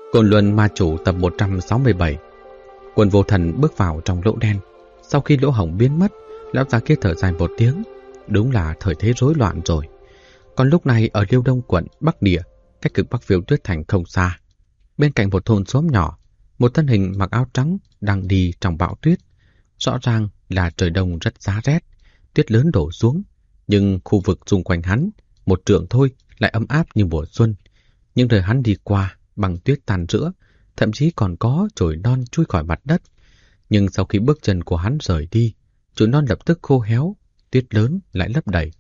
Côn Luân Ma Chủ tập 167. Quân Vô Thần bước vào trong lỗ đen. Sau khi lỗ hổng biến mất, lão già kia thở dài một tiếng. Đúng là thời thế rối loạn rồi. Còn lúc này ở Liêu Đông quận Bắc Địa, cách cực Bắc Phiêu Tuyết Thành không xa, bên cạnh một thôn xóm nhỏ, một thân hình mặc áo trắng đang đi trong bão tuyết. Rõ ràng là trời đông rất giá rét, tuyết lớn đổ xuống, nhưng khu vực xung quanh hắn, một trượng thôi lại ấm áp như mùa xuân. Nhưng đời hắn đi qua, bằng tuyết tan rữa, thậm chí còn có chồi non chui khỏi mặt đất. Nhưng sau khi bước chân của hắn rời đi, chồi non lập tức khô héo, tuyết lớn lại lấp đầy.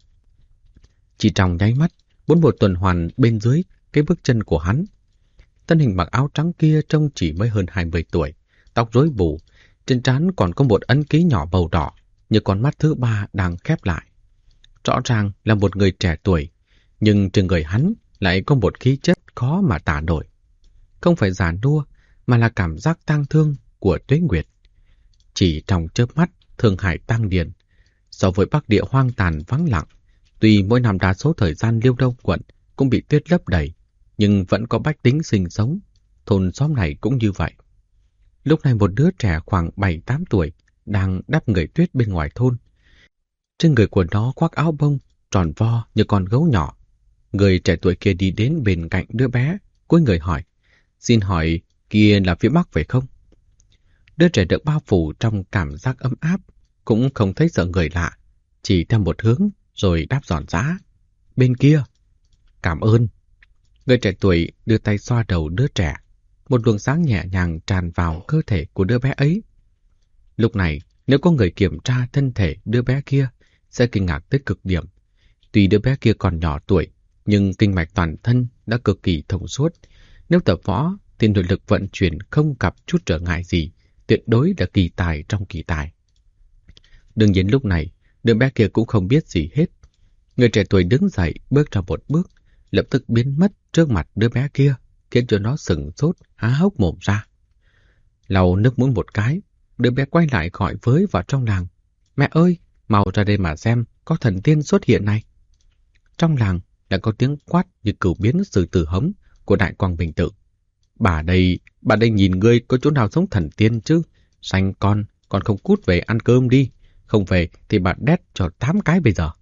Chỉ trong nháy mắt, 4 mùa tuần hoàn bên dưới cái bước chân của hắn. Thân hình mặc áo trắng kia trông chỉ mới hơn 20 tuổi, tóc rối bù, trên trán còn có một ấn ký nhỏ màu đỏ, như con mắt thứ ba đang khép lại. Rõ ràng là một người trẻ tuổi, nhưng trên người hắn lại có một khí chất khó mà tả nổi. Không phải già nua, mà là cảm giác tang thương của tuế nguyệt. Chỉ trong chớp mắt, Thương Hải tăng điền. So với Bắc Địa hoang tàn vắng lặng, tuy mỗi năm đa số thời gian Liêu Đông quận cũng bị tuyết lấp đầy, nhưng vẫn có bách tính sinh sống. Thôn xóm này cũng như vậy. Lúc này một đứa trẻ khoảng 7-8 tuổi đang đắp người tuyết bên ngoài thôn. Trên người của nó khoác áo bông, tròn vo như con gấu nhỏ. Người trẻ tuổi kia đi đến bên cạnh đứa bé, cúi người hỏi: "Xin hỏi, kia là phía Bắc phải không?" Đứa trẻ được bao phủ trong cảm giác ấm áp, cũng không thấy sợ người lạ, chỉ theo một hướng rồi đáp giòn giã: "Bên kia." "Cảm ơn." Người trẻ tuổi đưa tay xoa đầu đứa trẻ. Một luồng sáng nhẹ nhàng tràn vào cơ thể của đứa bé ấy. Lúc này, nếu có người kiểm tra thân thể đứa bé kia, sẽ kinh ngạc tới cực điểm. Tuy đứa bé kia còn nhỏ tuổi, nhưng kinh mạch toàn thân đã cực kỳ thông suốt. Nếu tập võ, thì nội lực vận chuyển không gặp chút trở ngại gì, tuyệt đối là kỳ tài trong kỳ tài. Đương nhiên lúc này, đứa bé kia cũng không biết gì hết. Người trẻ tuổi đứng dậy, bước ra một bước, lập tức biến mất trước mặt đứa bé kia, khiến cho nó sửng sốt, há hốc mồm ra. Lau nước mũi một cái, đứa bé quay lại gọi với vào trong làng: "Mẹ ơi, mau ra đây mà xem, có thần tiên xuất hiện này." Trong làng lại có tiếng quát như cửu biến sư tử hống của Đại Quang Bình Tự: bà đây nhìn ngươi có chỗ nào giống thần tiên chứ? Sanh con không cút về ăn cơm đi, không về thì bà đét cho 8 cái bây giờ."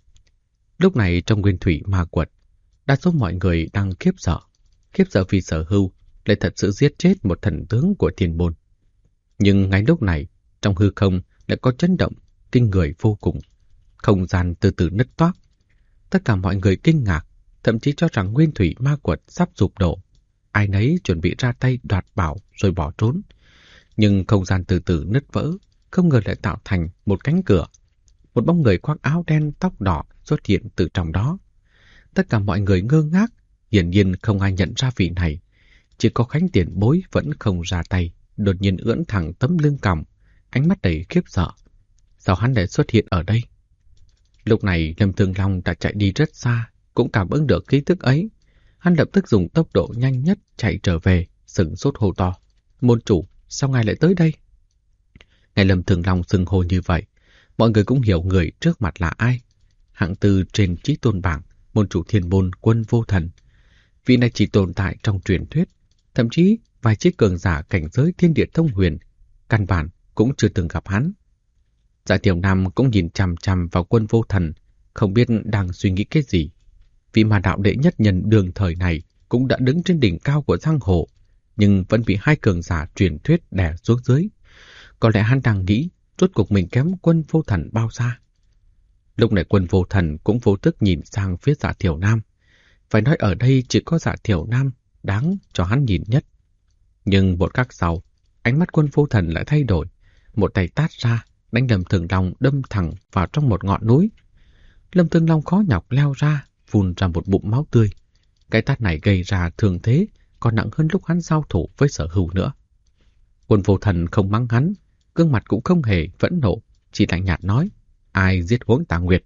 Lúc này trong Nguyên Thủy Ma Quật, đa số mọi người đang khiếp sợ vì Sở Hưu lại thật sự giết chết một thần tướng của Thiên Môn. Nhưng ngay lúc này, trong hư không lại có chấn động kinh người vô cùng, không gian từ từ nứt toác. Tất cả mọi người kinh ngạc, thậm chí cho rằng Nguyên Thủy Ma Quật sắp sụp đổ. Ai nấy chuẩn bị ra tay đoạt bảo rồi bỏ trốn. Nhưng không gian từ từ nứt vỡ, không ngờ lại tạo thành một cánh cửa. Một bóng người khoác áo đen tóc đỏ xuất hiện từ trong đó. Tất cả mọi người ngơ ngác, hiển nhiên không ai nhận ra vị này. Chỉ có Khánh Tiền Bối vẫn không ra tay, đột nhiên ưỡn thẳng tấm lưng còng, ánh mắt đầy khiếp sợ. Sao hắn lại xuất hiện ở đây? Lúc này Lâm Thương Long đã chạy đi rất xa, cũng cảm ứng được khí tức ấy. Hắn lập tức dùng tốc độ nhanh nhất chạy trở về, sửng sốt hô to: "Môn chủ, sao ngài lại tới đây?" Nghe Lâm Thương Long xưng hô như vậy, mọi người cũng hiểu người trước mặt là ai. Hạng tư trên chí tôn bảng, môn chủ Thiên Môn Quân Vô Thần. Vị này chỉ tồn tại trong truyền thuyết, thậm chí vài chiếc cường giả cảnh giới thiên địa thông huyền, căn bản cũng chưa từng gặp hắn. Dạ Tiểu Nam cũng nhìn chằm chằm vào Quân Vô Thần, không biết đang suy nghĩ cái gì. Vị mà đạo đệ nhất nhân đường thời này cũng đã đứng trên đỉnh cao của giang hồ, nhưng vẫn bị hai cường giả truyền thuyết đè xuống dưới. Có lẽ hắn đang nghĩ rốt cuộc mình kém Quân Vô Thần bao xa. Lúc này Quân Vô Thần cũng vô thức nhìn sang phía Dạ Thiểu Nam. Phải nói ở đây chỉ có Dạ Thiểu Nam đáng cho hắn nhìn nhất. Nhưng một khắc sau, ánh mắt Quân Vô Thần lại thay đổi. Một tay tát ra, đánh Lâm Thương Long đâm thẳng vào trong một ngọn núi. Lâm Thương Long khó nhọc leo ra, phun ra một bụng máu tươi. Cái tát này gây ra thương thế còn nặng hơn lúc hắn giao thủ với Sở Hưu nữa. Quân Vô Thần không mắng hắn, gương mặt cũng không hề phẫn nộ, chỉ lạnh nhạt nói: "Ai giết Huống Tà Nguyệt?"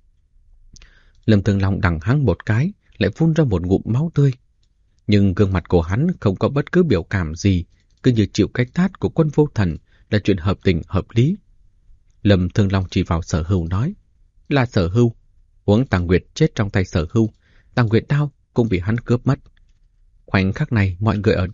Lâm Thương Long đằng hắn một cái, lại phun ra một ngụm máu tươi. Nhưng gương mặt của hắn không có bất cứ biểu cảm gì, cứ như chịu cái tát của Quân Vô Thần là chuyện hợp tình hợp lý. Lâm Thương Long chỉ vào Sở Hưu nói: "Là Sở Hưu. Huống Tà Nguyệt chết trong tay Sở Hưu, Tà Nguyệt đao cũng bị hắn cướp mất." Khoảnh khắc này mọi người ở đây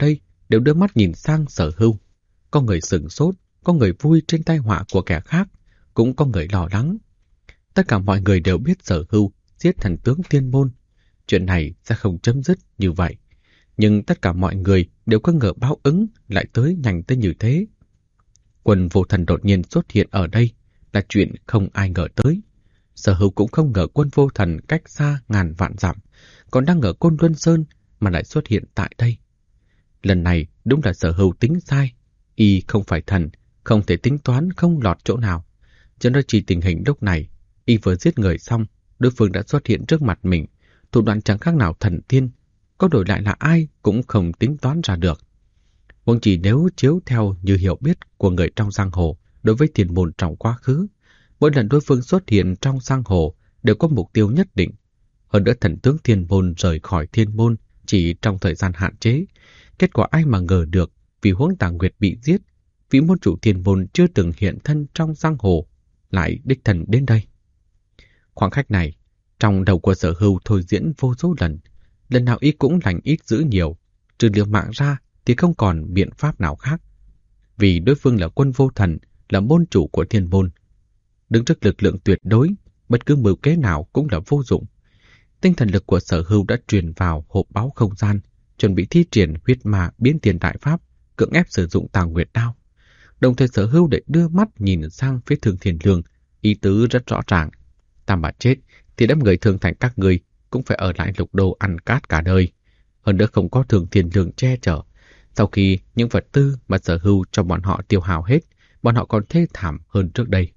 đều đưa mắt nhìn sang Sở Hưu. Có người sửng sốt, có người vui trên tai họa của kẻ khác, cũng có người lo lắng. Tất cả mọi người đều biết Sở Hưu giết thần tướng Thiên Môn. Chuyện này sẽ không chấm dứt như vậy. Nhưng tất cả mọi người đều có ngờ báo ứng lại tới nhanh tới như thế. Quân Vô Thần đột nhiên xuất hiện ở đây là chuyện không ai ngờ tới. Sở Hưu cũng không ngờ Quân Vô Thần cách xa ngàn vạn dặm, còn đang ở Côn Luân Sơn mà lại xuất hiện tại đây. Lần này đúng là Sở Hưu tính sai. Y không phải thần, không thể tính toán không lọt chỗ nào. Cho nên chỉ tình hình lúc này, Y vừa giết người xong, đối phương đã xuất hiện trước mặt mình. Thủ đoạn chẳng khác nào thần tiên, có đổi lại là ai cũng không tính toán ra được. Huống chỉ nếu chiếu theo như hiểu biết của người trong giang hồ đối với Thiên Môn trong quá khứ, mỗi lần đối phương xuất hiện trong giang hồ đều có mục tiêu nhất định. Hơn nữa thần tướng Thiên Môn rời khỏi Thiên Môn chỉ trong thời gian hạn chế. Kết quả ai mà ngờ được, vì Huống Tà Nguyệt bị giết, vị môn chủ Thiên Môn chưa từng hiện thân trong giang hồ lại đích thân đến đây. Khoảng cách này, trong đầu của Sở Hưu thôi diễn vô số lần, lần nào ý cũng lành ít dữ nhiều, trừ liều mạng ra thì không còn biện pháp nào khác. Vì đối phương là Quân Vô Thần, là môn chủ của Thiên Môn. Đứng trước lực lượng tuyệt đối, bất cứ mưu kế nào cũng là vô dụng. Tinh thần lực của Sở Hưu đã truyền vào hộp báu không gian, chuẩn bị thi triển huyết ma biến tiền đại pháp, cưỡng ép sử dụng Tà Nguyệt đao. Đồng thời Sở Hưu để đưa mắt nhìn sang phía Thương Thiên Lương, ý tứ rất rõ ràng. Ta mà chết thì đám người Thương Thành các ngươi cũng phải ở lại Lục Đô ăn cát cả đời. Hơn nữa không có Thương Thiên Lương che chở. Sau khi những vật tư mà Sở Hưu cho bọn họ tiêu hao hết, bọn họ còn thê thảm hơn trước đây.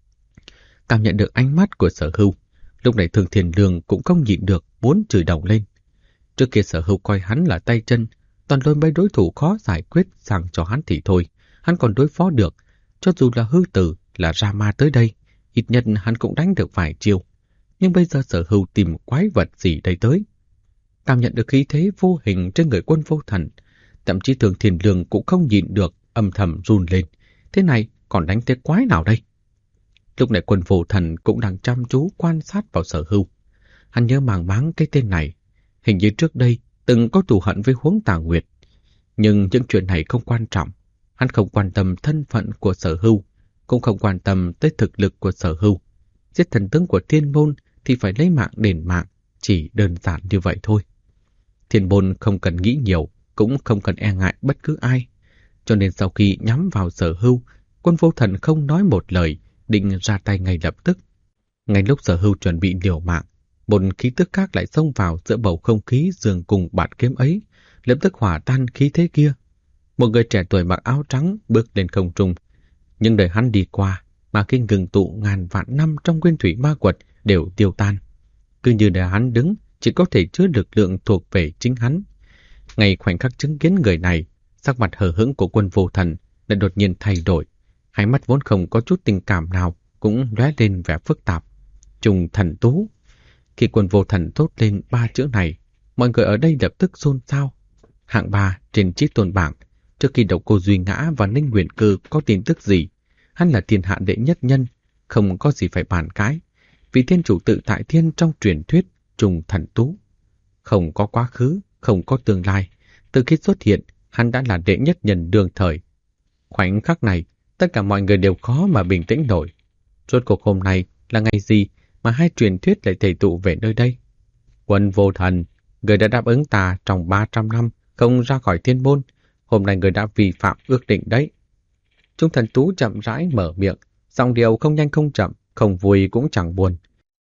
Cảm nhận được ánh mắt của Sở Hưu, lúc này Thương Thiên Lương cũng không nhịn được muốn chửi đồng lên. Trước kia Sở Hưu coi hắn là tay chân, toàn lôi mấy đối thủ khó giải quyết sang cho hắn thì thôi, hắn còn đối phó được. Cho dù là hư tử, là ra ma tới đây, ít nhất hắn cũng đánh được vài chiêu. Nhưng bây giờ Sở Hưu tìm quái vật gì đây tới? Cảm nhận được khí thế vô hình trên người Quân Vô Thần, thậm chí Thương Thiên Lương cũng không nhịn được, âm thầm run lên. Thế này còn đánh tới quái nào đây? Lúc này Quân Vô Thần cũng đang chăm chú quan sát vào Sở Hưu. Hắn nhớ màng máng cái tên này. Hình như trước đây từng có thù hận với Huống Tà Nguyệt. Nhưng những chuyện này không quan trọng. Hắn không quan tâm thân phận của Sở Hưu, cũng không quan tâm tới thực lực của Sở Hưu. Giết thần tướng của Thiên Môn thì phải lấy mạng đền mạng, chỉ đơn giản như vậy thôi. Thiên Môn không cần nghĩ nhiều, cũng không cần e ngại bất cứ ai. Cho nên sau khi nhắm vào Sở Hưu, Quân Vô Thần không nói một lời, định ra tay ngay lập tức. Ngay lúc Sở Hưu chuẩn bị liều mạng, một khí tức khác lại xông vào giữa bầu không khí dường cùng bản kiếm ấy, lập tức hòa tan khí thế kia. Một người trẻ tuổi mặc áo trắng bước lên không trung, nhưng đời hắn đi qua, mà khi ngừng tụ ngàn vạn năm trong nguyên thủy ma quật đều tiêu tan. Cứ như để hắn đứng, chỉ có thể chứa lực lượng thuộc về chính hắn. Ngay khoảnh khắc chứng kiến người này, sắc mặt hờ hững của Quân Vô Thần đã đột nhiên thay đổi. Hai mắt vốn không có chút tình cảm nào cũng lóe lên vẻ phức tạp. Trùng thần tú. Khi Quân Vô Thần thốt lên 3 chữ này, mọi người ở đây lập tức xôn xao. Hạng 3 trên chiếc tôn bảng, trước khi Độc Cô Duy Ngã và Ninh Huyền Cơ có tin tức gì, hắn là thiên hạ đệ nhất nhân, không có gì phải bàn cãi. Vì thiên chủ tự tại thiên trong truyền thuyết trùng thần tú. Không có quá khứ, không có tương lai. Từ khi xuất hiện, hắn đã là đệ nhất nhân đương thời. Khoảnh khắc này, tất cả mọi người đều khó mà bình tĩnh nổi. Rốt cuộc hôm nay là ngày gì mà hai truyền thuyết lại thể tụ về nơi đây? Quân Vô Thần, người đã đáp ứng ta trong 300 năm không ra khỏi Thiên Môn. Hôm nay người đã vi phạm ước định đấy. Trung thần tú chậm rãi mở miệng, giọng điệu không nhanh không chậm, không vui cũng chẳng buồn.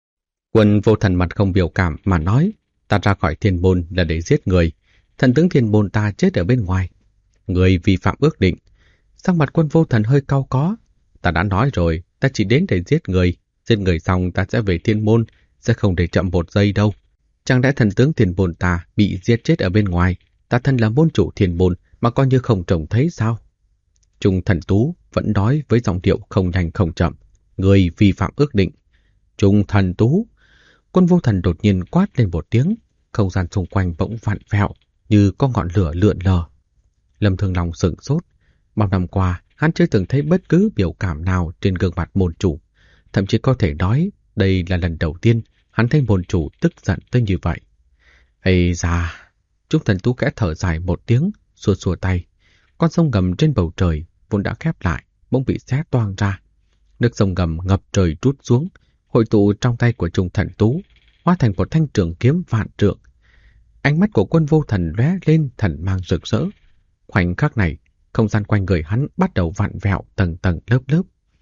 Quân Vô Thần mặt không biểu cảm mà nói, ta ra khỏi Thiên Môn là để giết người. Thần tướng Thiên Môn ta chết ở bên ngoài. Người vi phạm ước định. Sắc mặt Quân Vô Thần hơi cau có. Ta đã nói rồi, ta chỉ đến để giết người. Giết người xong ta sẽ về Thiên Môn, sẽ không để chậm một giây đâu. Chẳng lẽ thần tướng Thiên Môn ta bị giết chết ở bên ngoài, ta thân là môn chủ Thiên Môn mà coi như không trông thấy sao? Trung thần tú vẫn nói với giọng điệu không nhanh không chậm. Người vi phạm ước định. Trung thần tú. Quân Vô Thần đột nhiên quát lên một tiếng, không gian xung quanh bỗng vặn vẹo như có ngọn lửa lượn lờ. Lâm Thương Long sửng sốt. Bao năm qua, hắn chưa từng thấy bất cứ biểu cảm nào trên gương mặt môn chủ. Thậm chí có thể nói đây là lần đầu tiên hắn thấy môn chủ tức giận tới như vậy. Ây da! Trung thần tú khẽ thở dài một tiếng, xua xua tay. Con sông ngầm trên bầu trời vốn đã khép lại, bỗng bị xé toang ra. Nước sông ngầm ngập trời trút xuống, hội tụ trong tay của Trung Thần Tú, hóa thành một thanh trường kiếm vạn trượng. Ánh mắt của Quân Vô Thần lóe lên thần mang rực rỡ. Khoảnh khắc này, không gian quanh người hắn bắt đầu vặn vẹo tầng tầng lớp lớp.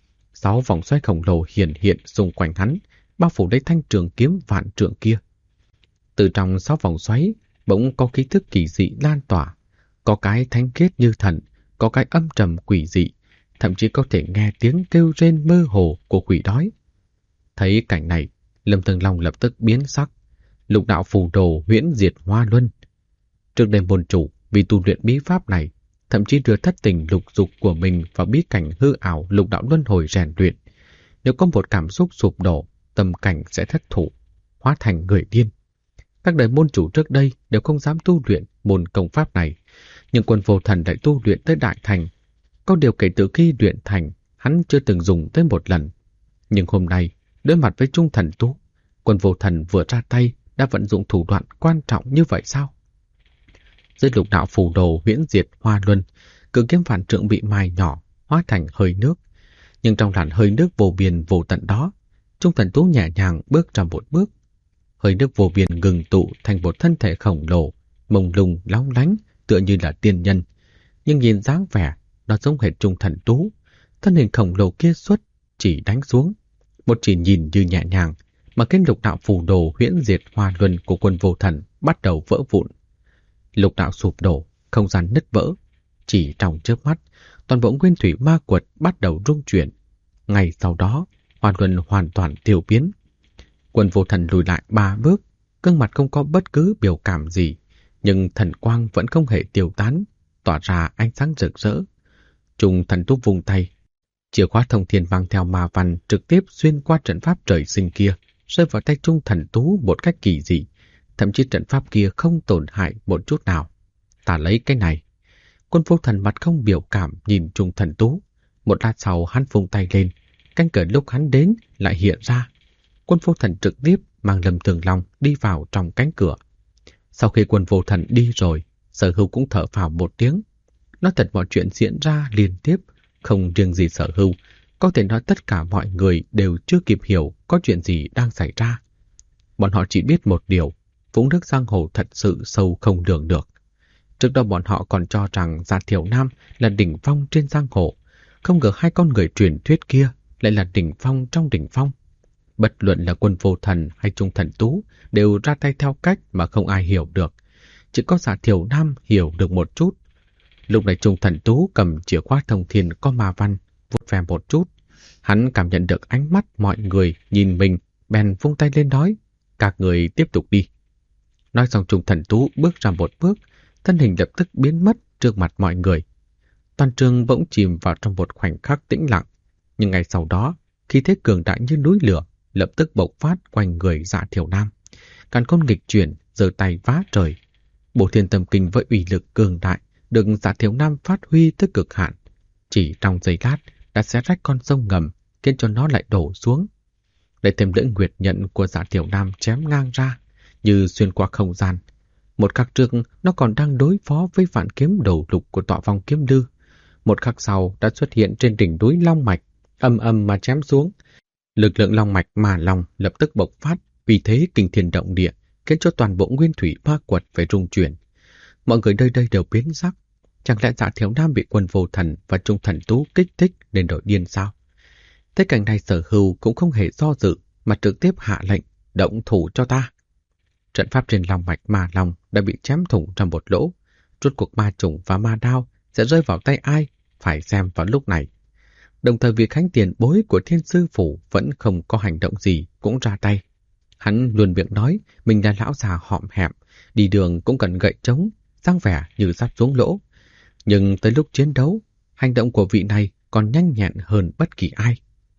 6 vòng xoáy khổng lồ hiện hiện xung quanh hắn, bao phủ lấy thanh trường kiếm vạn trượng kia. Từ trong 6 vòng xoáy, bỗng có khí thức kỳ dị lan tỏa, có cái thánh khiết như thần, có cái âm trầm quỷ dị, thậm chí có thể nghe tiếng kêu rên mơ hồ của quỷ đói. Thấy cảnh này, Lâm Tường Long lập tức biến sắc. Lục đạo phù đồ huyễn diệt hoa luân. Trước đây môn chủ vì tu luyện bí pháp này, thậm chí đưa thất tình lục dục của mình vào bí cảnh hư ảo lục đạo luân hồi rèn luyện. Nếu có một cảm xúc sụp đổ, tâm cảnh sẽ thất thủ, hóa thành người điên. Các đời môn chủ trước đây đều không dám tu luyện môn công pháp này, nhưng Quân Vô Thần lại tu luyện tới đại thành. Có điều kể từ khi luyện thành, hắn chưa từng dùng tới một lần. Nhưng hôm nay, đối mặt với Trung Thần Tú, Quân Vô Thần vừa ra tay đã vận dụng thủ đoạn quan trọng như vậy sao? Dưới lục đạo phù đồ huyễn diệt hoa luân, cự kiếm vạn trượng bị mài nhỏ, hóa thành hơi nước. Nhưng trong làn hơi nước vô biên vô tận đó, Trung Thần Tú nhẹ nhàng bước ra một bước. Hơi nước vô biên ngừng tụ thành một thân thể khổng lồ, mông lung lóng lánh, tựa như là tiên nhân. Nhưng nhìn dáng vẻ, nó giống hệt Trung Thần Tú. Thân hình khổng lồ kia xuất chỉ đánh xuống, một chỉ nhìn như nhẹ nhàng, mà cái lục đạo phù đồ huyễn diệt hoa luân của Quân Vô Thần bắt đầu vỡ vụn. Lục đạo sụp đổ, không gian nứt vỡ. Chỉ trong chớp mắt, toàn bộ nguyên thủy ma quật bắt đầu rung chuyển. Ngay sau đó, hoa luân hoàn toàn tiêu biến. Quân Vô Thần lùi lại 3 bước, gương mặt không có bất cứ biểu cảm gì, nhưng thần quang vẫn không hề tiêu tán, tỏa ra ánh sáng rực rỡ. Trung Thần Tú vung tay, chìa khóa thông thiên mang theo ma văn trực tiếp xuyên qua trận pháp trời sinh kia, rơi vào tay Trung Thần Tú một cách kỳ dị. Thậm chí trận pháp kia không tổn hại một chút nào. Ta lấy cái này. Quân Vô Thần mặt không biểu cảm nhìn Trung Thần Tú. Một lát sau hắn vung tay lên, cánh cửa lúc hắn đến lại hiện ra. Quân Vô Thần trực tiếp mang Lâm Tường Long đi vào trong cánh cửa. Sau khi Quân Vô Thần đi rồi, Sở Hưu cũng thở phào một tiếng. Nói thật mọi chuyện diễn ra liên tiếp, không riêng gì Sở Hưu, có thể nói tất cả mọi người đều chưa kịp hiểu có chuyện gì đang xảy ra. Bọn họ chỉ biết một điều, vũng nước giang hồ thật sự sâu không lường được. Trước đó bọn họ còn cho rằng Dạ Thiểu Nam là đỉnh phong trên giang hồ, không ngờ 2 con người truyền thuyết kia lại là đỉnh phong trong đỉnh phong. Bất luận là Quân Vô Thần hay Trung Thần Tú đều ra tay theo cách mà không ai hiểu được. Chỉ có Dạ Thiểu Nam hiểu được một chút. Lúc này Trung Thần Tú cầm chìa khóa thông thiên có ma văn, vuốt ve một chút. Hắn cảm nhận được ánh mắt mọi người nhìn mình, bèn vung tay lên nói, các người tiếp tục đi. Nói xong Trung Thần Tú bước ra một bước, thân hình lập tức biến mất trước mặt mọi người. Toàn trường bỗng chìm vào trong một khoảnh khắc tĩnh lặng, nhưng ngay sau đó, khí thế cường đại như núi lửa lập tức bộc phát quanh người Dạ Thiểu Nam. Càn khôn nghịch chuyển, giơ tay vá trời. Bổ Thiên Tâm Kinh với uy lực cường đại được Dạ Thiểu Nam phát huy tới cực hạn. Chỉ trong giây lát đã xé rách con sông ngầm, khiến cho nó lại đổ xuống. Để thêm lưỡi nguyệt nhận của Dạ Thiểu Nam chém ngang ra, như xuyên qua không gian. Một khắc trước nó còn đang đối phó với vạn kiếm đầu lục của Tọa Vong Kiếm Lư. Một khắc sau đã xuất hiện trên đỉnh núi Long Mạch, ầm ầm mà chém xuống. Lực lượng Long Mạch mà lòng lập tức bộc phát, vì thế kinh thiên động địa, khiến cho toàn bộ nguyên thủy ma quật phải rung chuyển. Mọi người nơi đây đều biến sắc. Chẳng lẽ Dạ Thiểu Nam bị Quân Vô Thần và Trung Thần Tú kích thích nên nổi điên sao? Thế cảnh này Sở Hưu cũng không hề do dự, mà trực tiếp hạ lệnh, động thủ cho ta. Trận pháp trên Long Mạch Ma Long đã bị chém thủng trong một lỗ. Rốt cuộc ma trùng và ma đao sẽ rơi vào tay ai, phải xem vào lúc này. Đồng thời việc Khánh tiền bối của Thiên Sư Phủ vẫn không có hành động gì cũng ra tay. Hắn luôn miệng nói mình là lão già hõm hẹm, đi đường cũng cần gậy trống, dáng vẻ như sắp xuống lỗ. Nhưng tới lúc chiến đấu, hành động của vị này còn nhanh nhẹn hơn bất kỳ ai.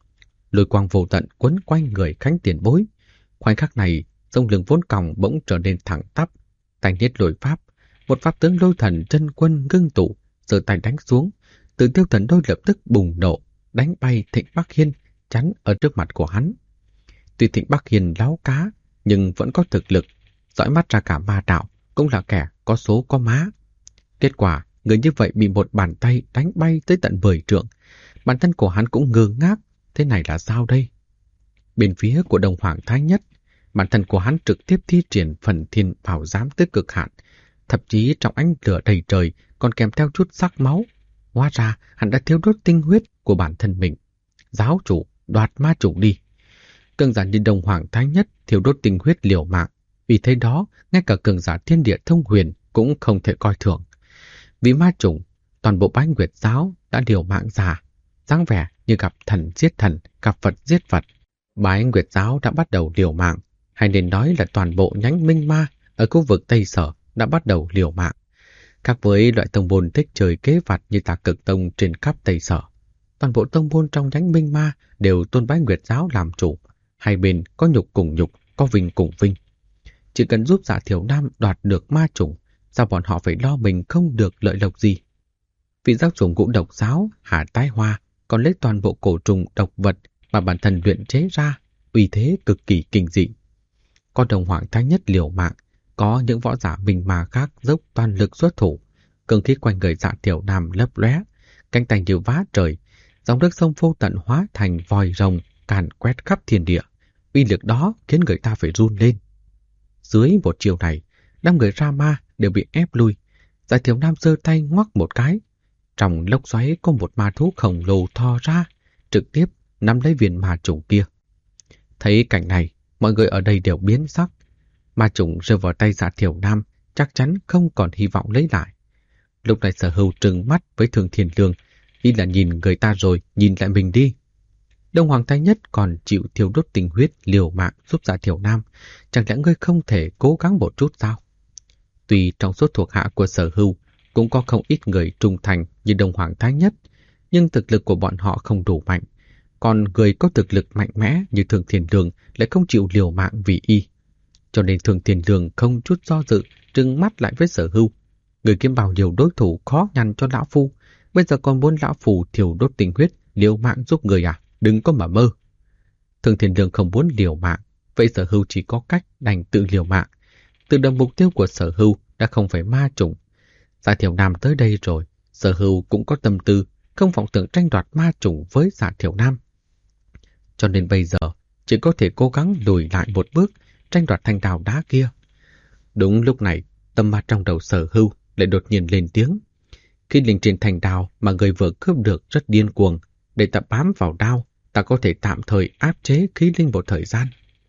Lôi quang vô tận quấn quanh người Khánh tiền bối. Khoảnh khắc này, sông lưng vốn còng bỗng trở nên thẳng tắp. Tay niết lôi pháp, một pháp tướng lôi thần chân quân ngưng tụ, giơ tay đánh xuống. Từ tiêu thần đôi lập tức bùng nổ, đánh bay Thịnh Bắc Hiên, chắn ở trước mặt của hắn. Tuy Thịnh Bắc Hiên láo cá, nhưng vẫn có thực lực, dõi mắt ra cả ma đạo, cũng là kẻ có số có má. Kết quả, người như vậy bị một bàn tay đánh bay tới tận 10 trượng. Bản thân của hắn cũng ngơ ngác, thế này là sao đây? Bên phía của Đông Hoàng Thái Nhất, bản thân của hắn trực tiếp thi triển phần thiên bảo giám tới cực hạn, thậm chí trong ánh lửa đầy trời còn kèm theo chút sắc máu. Hóa ra hắn đã thiếu đốt tinh huyết của bản thân mình. Giáo chủ, đoạt ma chủ đi. Cường giả như Đông Hoàng Thái Nhất thiếu đốt tinh huyết liều mạng, vì thế đó ngay cả cường giả thiên địa thông huyền cũng không thể coi thường. Vì ma chủng, toàn bộ Bái Nguyệt giáo đã liều mạng ra, dáng vẻ như gặp thần giết thần, gặp Phật giết Phật. Bái Nguyệt giáo đã bắt đầu liều mạng, hay nên nói là toàn bộ nhánh Minh Ma ở khu vực Tây Sở đã bắt đầu liều mạng. Khác với loại tông môn thích chơi kế vặt như Tà Cực Tông trên khắp Tây Sở, toàn bộ tông môn trong nhánh Minh Ma đều tôn Bái Nguyệt giáo làm chủ. Hai bên có nhục cùng nhục, có vinh cùng vinh. Chỉ cần giúp Dạ Thiểu Nam đoạt được ma chủng, sao bọn họ phải lo mình không được lợi lộc gì? Vị giáo chủ Ngũ Độc giáo Hà Tái Hoa còn lấy toàn bộ cổ trùng độc vật mà bản thân luyện chế ra, uy thế cực kỳ kinh dị. Có Đông Hoàng Thái Nhất liều mạng, có những võ giả Minh Ma khác dốc toàn lực xuất thủ, cường khí quanh người Dạ Thiểu Nam lấp lóe, cánh tay như vá trời, dòng nước sông vô tận hóa thành vòi rồng càn quét khắp thiên địa. Uy lực đó khiến người ta phải run lên. Dưới một chiều này, đám người Ra Ma đều bị ép lui. Dạ Thiểu Nam giơ tay ngoắc một cái. Trong lốc xoáy có một ma thú khổng lồ thò ra, trực tiếp nắm lấy viên ma trùng kia. Thấy cảnh này, mọi người ở đây đều biến sắc. Ma trùng rơi vào tay Dạ Thiểu Nam, chắc chắn không còn hy vọng lấy lại. Lúc này Sở Hưu trừng mắt với Thương Thiên Lương, ý là nhìn người ta rồi, nhìn lại mình đi. Đông Hoàng Thái Nhất còn chịu thiêu đốt tình huyết liều mạng giúp Dạ Thiểu Nam, chẳng lẽ ngươi không thể cố gắng một chút sao? Tuy trong số thuộc hạ của Sở Hưu cũng có không ít người trung thành như Đông Hoàng Thái Nhất, nhưng thực lực của bọn họ không đủ mạnh, còn người có thực lực mạnh mẽ như Thương Thiên Lương lại không chịu liều mạng vì y. Cho nên Thương Thiên Lương không chút do dự trừng mắt lại với Sở Hưu. Người kiếm bao nhiêu đối thủ khó nhằn cho lão phu, bây giờ còn muốn lão phu thiêu đốt tình huyết liều mạng giúp người à? Đừng có mà mơ. Thương Thiên Lương không muốn liều mạng, vậy Sở Hưu chỉ có cách đành tự liều mạng. Từ đầu mục tiêu của Sở Hưu đã không phải ma chủng. Dạ Thiểu Nam tới đây rồi, Sở Hưu cũng có tâm tư, không vọng tưởng tranh đoạt ma chủng với Dạ Thiểu Nam. Cho nên bây giờ chỉ có thể cố gắng lùi lại một bước, tranh đoạt thanh đào đá kia. Đúng lúc này, tâm ma trong đầu Sở Hưu lại đột nhiên lên tiếng. Khi linh trên thanh đào mà người vừa cướp được rất điên cuồng, để ta bám vào đao, ta có thể tạm thời áp chế khí linh một thời gian.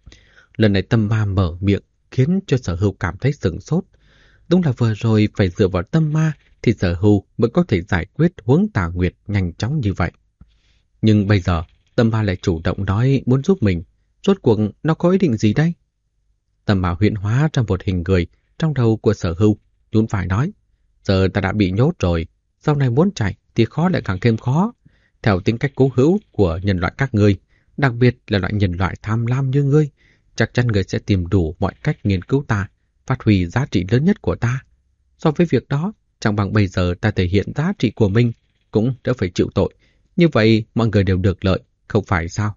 Lần này tâm ma mở miệng khiến cho Sở Hưu cảm thấy sửng sốt. Đúng là vừa rồi phải dựa vào tâm ma thì Sở Hưu mới có thể giải quyết huống Tà Nguyệt nhanh chóng như vậy. Nhưng bây giờ tâm ma lại chủ động nói muốn giúp mình. Rốt cuộc nó có ý định gì đây? Tâm ma huyễn hóa trong một hình người trong đầu của Sở Hưu, nhún vai nói: giờ ta đã bị nhốt rồi, sau này muốn chạy thì khó lại càng thêm khó. Theo tính cách cố hữu của nhân loại các ngươi, đặc biệt là loại nhân loại tham lam như ngươi, chắc chắn ngươi sẽ tìm đủ mọi cách nghiên cứu ta, phát huy giá trị lớn nhất của ta. So với việc đó, chẳng bằng bây giờ ta thể hiện giá trị của mình, cũng đỡ phải chịu tội. Như vậy mọi người đều được lợi, không phải sao?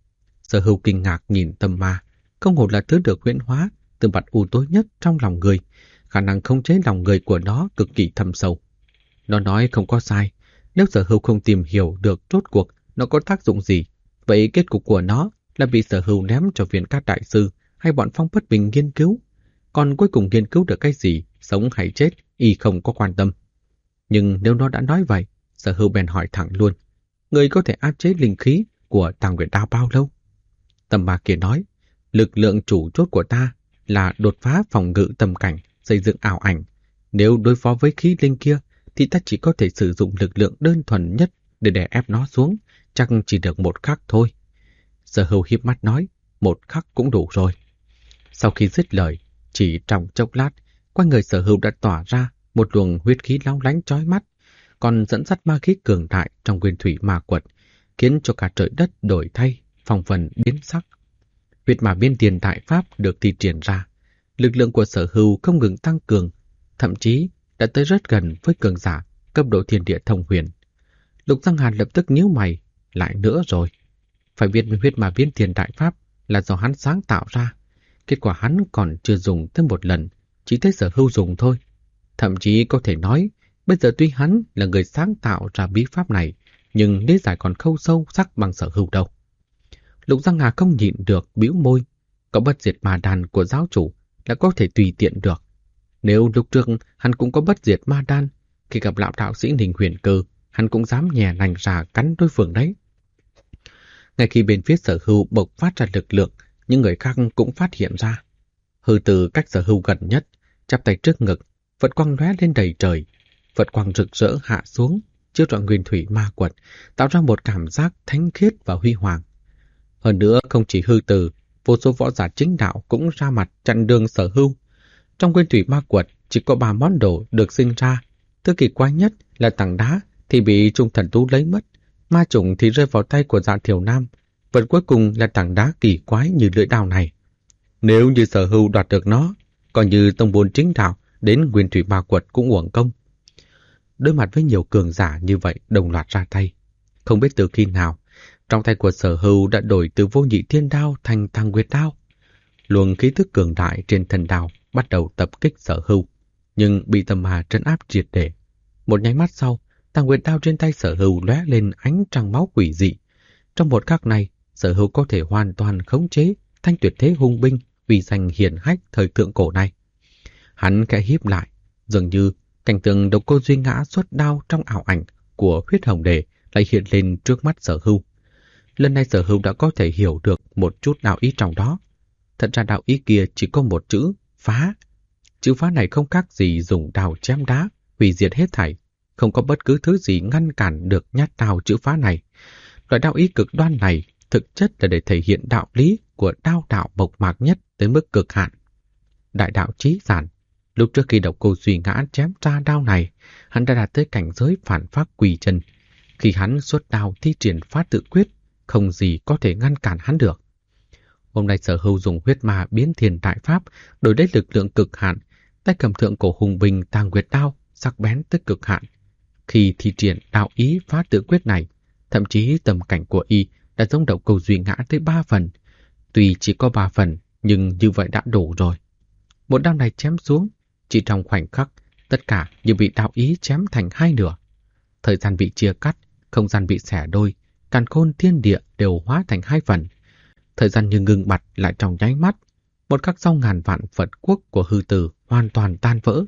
Sở Hưu kinh ngạc nhìn tâm ma, không hổ là thứ được huyễn hóa từ mặt u tối nhất trong lòng người, khả năng khống chế lòng người của nó cực kỳ thâm sâu. Nó nói không có sai. Nếu Sở Hưu không tìm hiểu được rốt cuộc nó có tác dụng gì, vậy kết cục của nó là bị Sở Hưu ném cho Viên Cát Đại Sư hay bọn Phong Bất Bình nghiên cứu. Còn cuối cùng nghiên cứu được cái gì, sống hay chết, y không có quan tâm. Nhưng nếu nó đã nói vậy, Sở Hưu bèn hỏi thẳng luôn: người có thể áp chế linh khí của Tà Nguyệt Đao bao lâu? Tâm ma kia nói: lực lượng chủ chốt của ta là đột phá phòng ngự tâm cảnh, xây dựng ảo ảnh. Nếu đối phó với khí linh kia thì ta chỉ có thể sử dụng lực lượng đơn thuần nhất để đè ép nó xuống, chắc chỉ được một khắc thôi. Sở Hưu híp mắt nói: một khắc cũng đủ rồi. Sau khi dứt lời, chỉ trong chốc lát, quanh người Sở Hưu đã tỏa ra một luồng huyết khí long lánh chói mắt, còn dẫn dắt ma khí cường đại trong nguyên thủy ma quật, khiến cho cả trời đất đổi thay, phong vân biến sắc. Huyết ma biên tiền đại pháp được thi triển ra, lực lượng của Sở Hưu không ngừng tăng cường, thậm chí đã tới rất gần với cường giả cấp độ thiên địa thông huyền. Lục Giang Hàn lập tức nhíu mày: lại nữa rồi. Phải biết huyết ma biên tiền đại pháp là do hắn sáng tạo ra, kết quả hắn còn chưa dùng thêm một lần, chỉ thấy Sở Hưu dùng thôi. Thậm chí có thể nói Bây giờ tuy hắn là người sáng tạo ra bí pháp này, nhưng lý giải còn không sâu sắc bằng Sở Hưu đâu. Lục Giang Hà không nhịn được bĩu môi, có bất diệt ma đan của giáo chủ là có thể tùy tiện được. Nếu lúc trước hắn cũng có bất diệt ma đan, khi gặp lão đạo sĩ Ninh Huyền Cơ, hắn cũng dám nhè nành ra cắn đối phương đấy. Ngay khi bên phía Sở Hưu bộc phát ra lực lượng, những người khác cũng phát hiện ra. Hư từ cách Sở Hưu gần nhất, chắp tay trước ngực, Phật quang lóe lên đầy trời. Phật quang rực rỡ hạ xuống, chiếu rọi nguyên thủy ma quật, tạo ra một cảm giác thánh khiết và huy hoàng. Hơn nữa, không chỉ Hư từ, vô số võ giả chính đạo cũng ra mặt chặn đường Sở Hưu. Trong nguyên thủy ma quật chỉ có 3 món đồ được sinh ra. Thứ kỳ quái nhất là tảng đá thì bị Trung Thần Tú lấy mất, ma chủng thì rơi vào tay của Dạ Thiểu Nam. Vật cuối cùng là tảng đá kỳ quái như lưỡi đao này. Nếu như Sở Hưu đoạt được nó, coi như tông môn chính đạo đến nguyên thủy ma quật cũng uổng công. Đối mặt với nhiều cường giả như vậy đồng loạt ra tay, không biết từ khi nào, trong tay của Sở Hưu đã đổi từ vô nhị thiên đao thành Tàng Nguyệt đao. Luồng khí tức cường đại trên thần đao bắt đầu tập kích Sở Hưu, nhưng bị tâm ma trấn áp triệt để. Một nháy mắt sau, Tàng Nguyệt đao trên tay Sở Hưu lóe lên ánh trăng máu quỷ dị. Trong một khắc này, Sở Hưu có thể hoàn toàn khống chế thanh tuyệt thế hung binh uy danh hiển hách thời thượng cổ này. Hắn khẽ híp lại, dường như cảnh tượng Độc Cô Duy ngã xuất đao trong ảo ảnh của Huyết Hồng Đề lại hiện lên trước mắt Sở Hưu. Lần này Sở Hưu đã có thể hiểu được một chút đạo ý trong đó. Thật ra đạo ý kia chỉ có một chữ, phá. Chữ phá này không khác gì dùng đao chém đá, hủy diệt hết thảy. Không có bất cứ thứ gì ngăn cản được nhát đao chữ phá này. Loại đạo ý cực đoan này thực chất là để thể hiện đạo lý của đao đạo bộc mạc nhất tới mức cực hạn. Đại đạo chí giản, lúc trước khi Độc Cô Duy ngã chém ra đao này, hắn đã đạt tới cảnh giới phản pháp quỳ chân. Khi hắn xuất đao thi triển phát tự quyết, không gì có thể ngăn cản hắn được. Hôm nay Sở Hưu dùng huyết ma biến thiên đại pháp, đổi lấy lực lượng cực hạn, tay cầm thượng cổ hùng binh Tàng Nguyệt đao, sắc bén tới cực hạn. Khi thi triển đạo ý phát tự quyết này, thậm chí tầm cảnh của y đã giống Độc Cô Duy ngã tới 3 phần. Tuy chỉ có 3 phần, nhưng như vậy đã đủ rồi. Một đao này chém xuống, chỉ trong khoảnh khắc, tất cả như bị đạo ý chém thành 2 nửa. Thời gian bị chia cắt, không gian bị xẻ đôi, càn khôn thiên địa đều hóa thành 2 phần. Thời gian như ngừng bặt lại trong nháy mắt, một khắc sau ngàn vạn Phật quốc của Hư Từ hoàn toàn tan vỡ.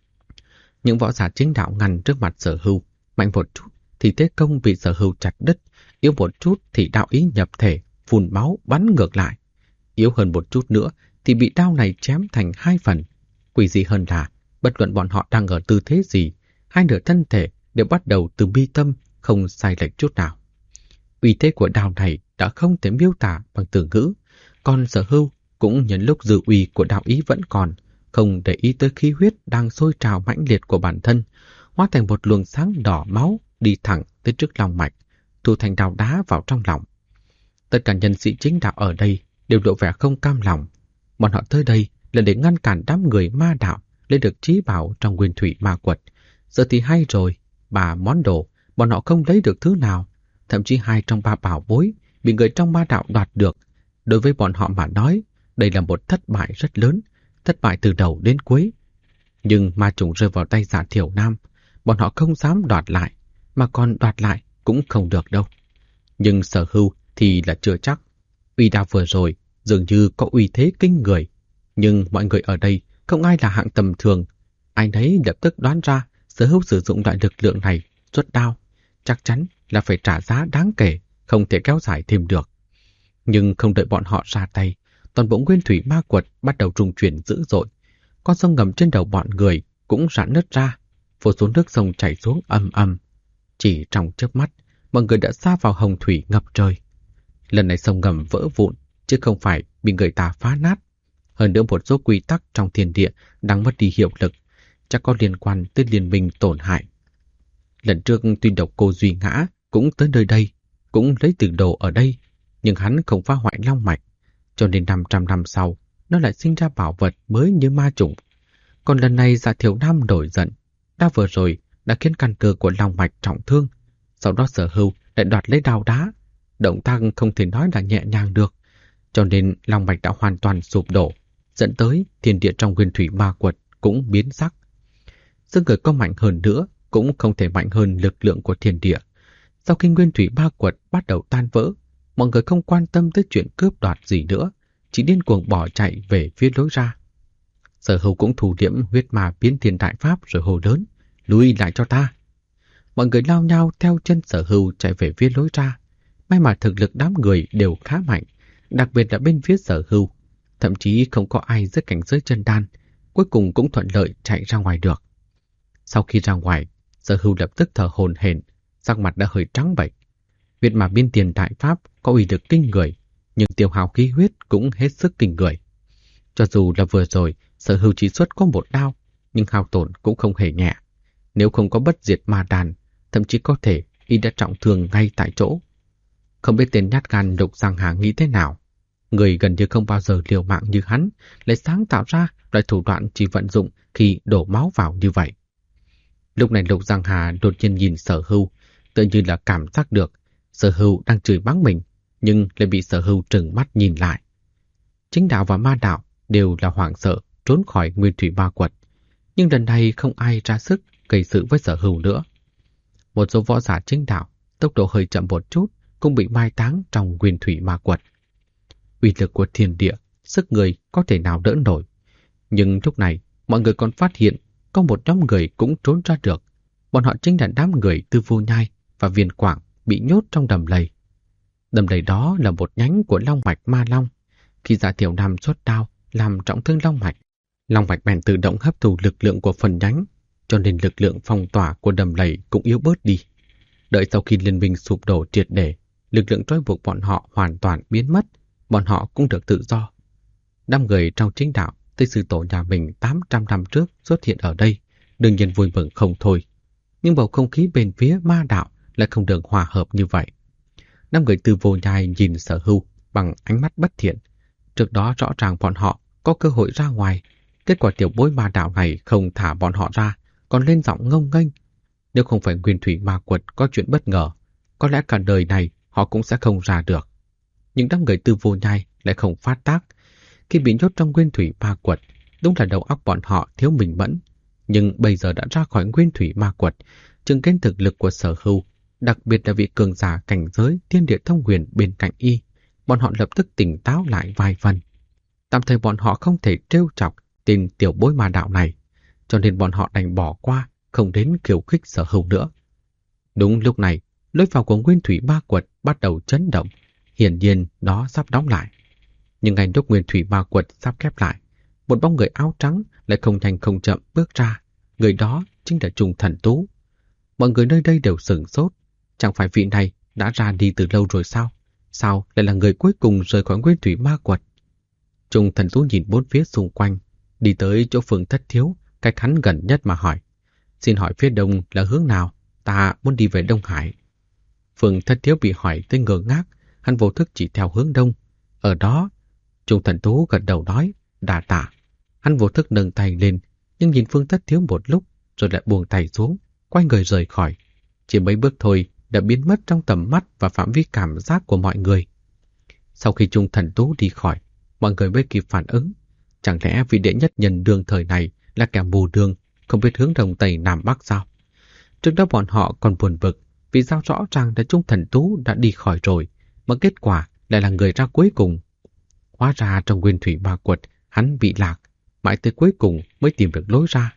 Những võ giả chính đạo ngăn trước mặt Sở Hưu, mạnh một chút thì thế công bị Sở Hưu chặt đứt, yếu một chút thì đạo ý nhập thể, phun máu bắn ngược lại. Yếu hơn một chút nữa thì bị đao này chém thành 2 phần. Quỷ dị hơn là, bất luận bọn họ đang ở tư thế gì, 2 nửa thân thể đều bắt đầu từ bi tâm, không sai lệch chút nào. Uy thế của đao này đã không thể miêu tả bằng từ ngữ, còn Sở Hưu cũng nhân lúc dư uy của đạo ý vẫn còn, không để ý tới khí huyết đang sôi trào mãnh liệt của bản thân, hóa thành một luồng sáng đỏ máu đi thẳng tới trước lòng mạch, thu thành đao đá vào trong lòng. Tất cả nhân sĩ chính đạo ở đây đều lộ vẻ không cam lòng. Bọn họ tới đây là để ngăn cản đám người ma đạo lấy được trí bảo trong nguyên thủy ma quật. Giờ thì hay rồi, 3 món đồ, bọn họ không lấy được thứ nào. Thậm chí 2 trong 3 bảo bối bị người trong ma đạo đoạt được. Đối với bọn họ mà nói, đây là một thất bại rất lớn, thất bại từ đầu đến cuối. Nhưng ma trùng rơi vào tay Dạ Thiểu Nam, bọn họ không dám đoạt lại, mà còn đoạt lại cũng không được đâu. Nhưng Sở Hưu thì là chưa chắc. Uy đao vừa rồi dường như có uy thế kinh người, nhưng mọi người ở đây không ai là hạng tầm thường. Ai nấy lập tức đoán ra Sở Hưu sử dụng loại lực lượng này xuất đao, chắc chắn là phải trả giá đáng kể, không thể kéo dài thêm được. Nhưng không đợi bọn họ ra tay, toàn bộ nguyên thủy ma quật bắt đầu rung chuyển dữ dội. Con sông ngầm trên đầu bọn người cũng rạn nứt ra, vô số nước sông chảy xuống ầm ầm. Chỉ trong chớp mắt, mọi người đã sa vào hồng thủy ngập trời. Lần này sông ngầm vỡ vụn, chứ không phải bị người ta phá nát. Hơn nữa một số quy tắc trong thiên địa đang mất đi hiệu lực, chắc có liên quan tới liên minh tổn hại. Lần trước tuy Độc Cô Duy ngã cũng tới nơi đây, cũng lấy từ đồ ở đây, nhưng hắn không phá hoại long mạch, cho nên 500 năm sau, nó lại sinh ra bảo vật mới như ma chủng. Còn lần này Dạ Thiểu Nam nổi giận, đao vừa rồi đã khiến căn cơ của long mạch trọng thương, sau đó Sở Hưu lại đoạt lấy đao đá. Động tác không thể nói là nhẹ nhàng được, cho nên long mạch đã hoàn toàn sụp đổ, dẫn tới thiên địa trong nguyên thủy ma quật cũng biến sắc. Dương người có mạnh hơn nữa cũng không thể mạnh hơn lực lượng của thiên địa. Sau khi nguyên thủy ba quật bắt đầu tan vỡ, mọi người không quan tâm tới chuyện cướp đoạt gì nữa, chỉ điên cuồng bỏ chạy về phía lối ra. Sở Hưu cũng thủ điểm huyết ma biến thiên đại pháp rồi hô lớn, lùi lại cho ta. Mọi người lao nhau theo chân Sở Hưu chạy về phía lối ra. May mà thực lực đám người đều khá mạnh, đặc biệt là bên phía Sở Hưu. Thậm chí không có ai dưới cảnh giới chân đan, cuối cùng cũng thuận lợi chạy ra ngoài được. Sau khi ra ngoài, Sở Hưu lập tức thở hổn hển, sắc mặt đã hơi trắng bệch. Huyết ma biến thiên đại pháp có uy lực kinh người, nhưng tiêu hao khí huyết cũng hết sức kinh người. Cho dù là vừa rồi Sở Hưu chỉ xuất có một đao, nhưng hao tổn cũng không hề nhẹ. Nếu không có bất diệt ma đàn, thậm chí có thể y đã trọng thương ngay tại chỗ. Không biết tên nhát gan Lục Giang Hà nghĩ thế nào. Người gần như không bao giờ liều mạng như hắn lại sáng tạo ra loại thủ đoạn chỉ vận dụng khi đổ máu vào như vậy. Lúc này Lục Giang Hà đột nhiên nhìn Sở Hưu, tự như là cảm giác được Sở Hưu đang chửi mắng mình, nhưng lại bị Sở Hưu trừng mắt nhìn lại. Chính đạo và ma đạo đều là hoảng sợ trốn khỏi nguyên thủy ba quật, nhưng lần này không ai ra sức gây sự với Sở Hưu nữa. Một số võ giả chính đạo tốc độ hơi chậm một chút cũng bị mai táng trong nguyên thủy ma quật. Uy lực của thiên địa, sức người có thể nào đỡ nổi. Nhưng lúc này mọi người còn phát hiện có một nhóm người cũng trốn ra được. Bọn họ chính là đám người Tư Vô Nhai và Viên Quảng bị nhốt trong đầm lầy. Đầm lầy đó là một nhánh của long mạch ma long. Khi Dạ Tiểu Nam xuất đao làm trọng thương long mạch bèn tự động hấp thụ lực lượng của phần nhánh, cho nên lực lượng phong tỏa của đầm lầy cũng yếu bớt đi. Đợi sau khi liên minh sụp đổ triệt để, lực lượng trói buộc bọn họ hoàn toàn biến mất, bọn họ cũng được tự do. Đám người trong chính đạo tới sư tổ nhà mình 800 năm trước xuất hiện ở đây, đương nhiên vui mừng không thôi. Nhưng bầu không khí bên phía ma đạo lại không được hòa hợp như vậy. Đám người Tư Vô Nhai nhìn Sở Hưu bằng ánh mắt bất thiện. Trước đó rõ ràng bọn họ có cơ hội ra ngoài, kết quả tiểu bối ma đạo này không thả bọn họ ra, còn lên giọng ngông nghênh. Nếu không phải nguyên thủy ma quật có chuyện bất ngờ, có lẽ cả đời này họ cũng sẽ không ra được. Nhưng đám người Tư Vô Nhai lại không phát tác. Khi bị nhốt trong nguyên thủy ma quật, đúng là đầu óc bọn họ thiếu minh mẫn. Nhưng bây giờ đã ra khỏi nguyên thủy ma quật, chứng kiến thực lực của Sở Hưu, đặc biệt là vị cường giả cảnh giới thiên địa thông huyền bên cạnh y, bọn họ lập tức tỉnh táo lại vài phần. Tạm thời bọn họ không thể trêu chọc tên tiểu bối ma đạo này, cho nên bọn họ đành bỏ qua, không đến khiêu khích Sở Hưu nữa. Đúng lúc này, lối vào của nguyên thủy ma quật bắt đầu chấn động, hiển nhiên nó sắp đóng lại. Nhưng ngay lúc nguyên thủy ma quật sắp khép lại, một bóng người áo trắng lại không nhanh không chậm bước ra. Người đó chính là Trung Thần Tú. Mọi người nơi đây đều sửng sốt. Chẳng phải vị này đã ra đi từ lâu rồi sao? Sao lại là người cuối cùng rời khỏi nguyên thủy ma quật? Trung Thần Tú nhìn bốn phía xung quanh, đi tới chỗ Phường Thất Thiếu, cách hắn gần nhất mà hỏi. Xin hỏi phía đông là hướng nào? Ta muốn đi về Đông Hải. Phường Thất Thiếu bị hỏi tới ngơ ngác, hắn vô thức chỉ theo hướng đông. Ở đó, Trung Thần Tú gật đầu nói, đà tạ. Hắn vô thức nâng tay lên, nhưng nhìn Phương Thất Thiếu một lúc, rồi lại buông tay xuống, quay người rời khỏi. Chỉ mấy bước thôi đã biến mất trong tầm mắt và phạm vi cảm giác của mọi người. Sau khi Trung Thần Tú đi khỏi, mọi người mới kịp phản ứng. Chẳng lẽ vị đệ nhất nhân đương thời này là kẻ mù đường, không biết hướng đông tây nam bắc sao? Trước đó bọn họ còn buồn bực vì sao rõ ràng là Trung Thần Tú đã đi khỏi rồi, mà kết quả lại là người ra cuối cùng. Hóa ra trong nguyên thủy ma quật hắn bị lạc, mãi tới cuối cùng mới tìm được lối ra.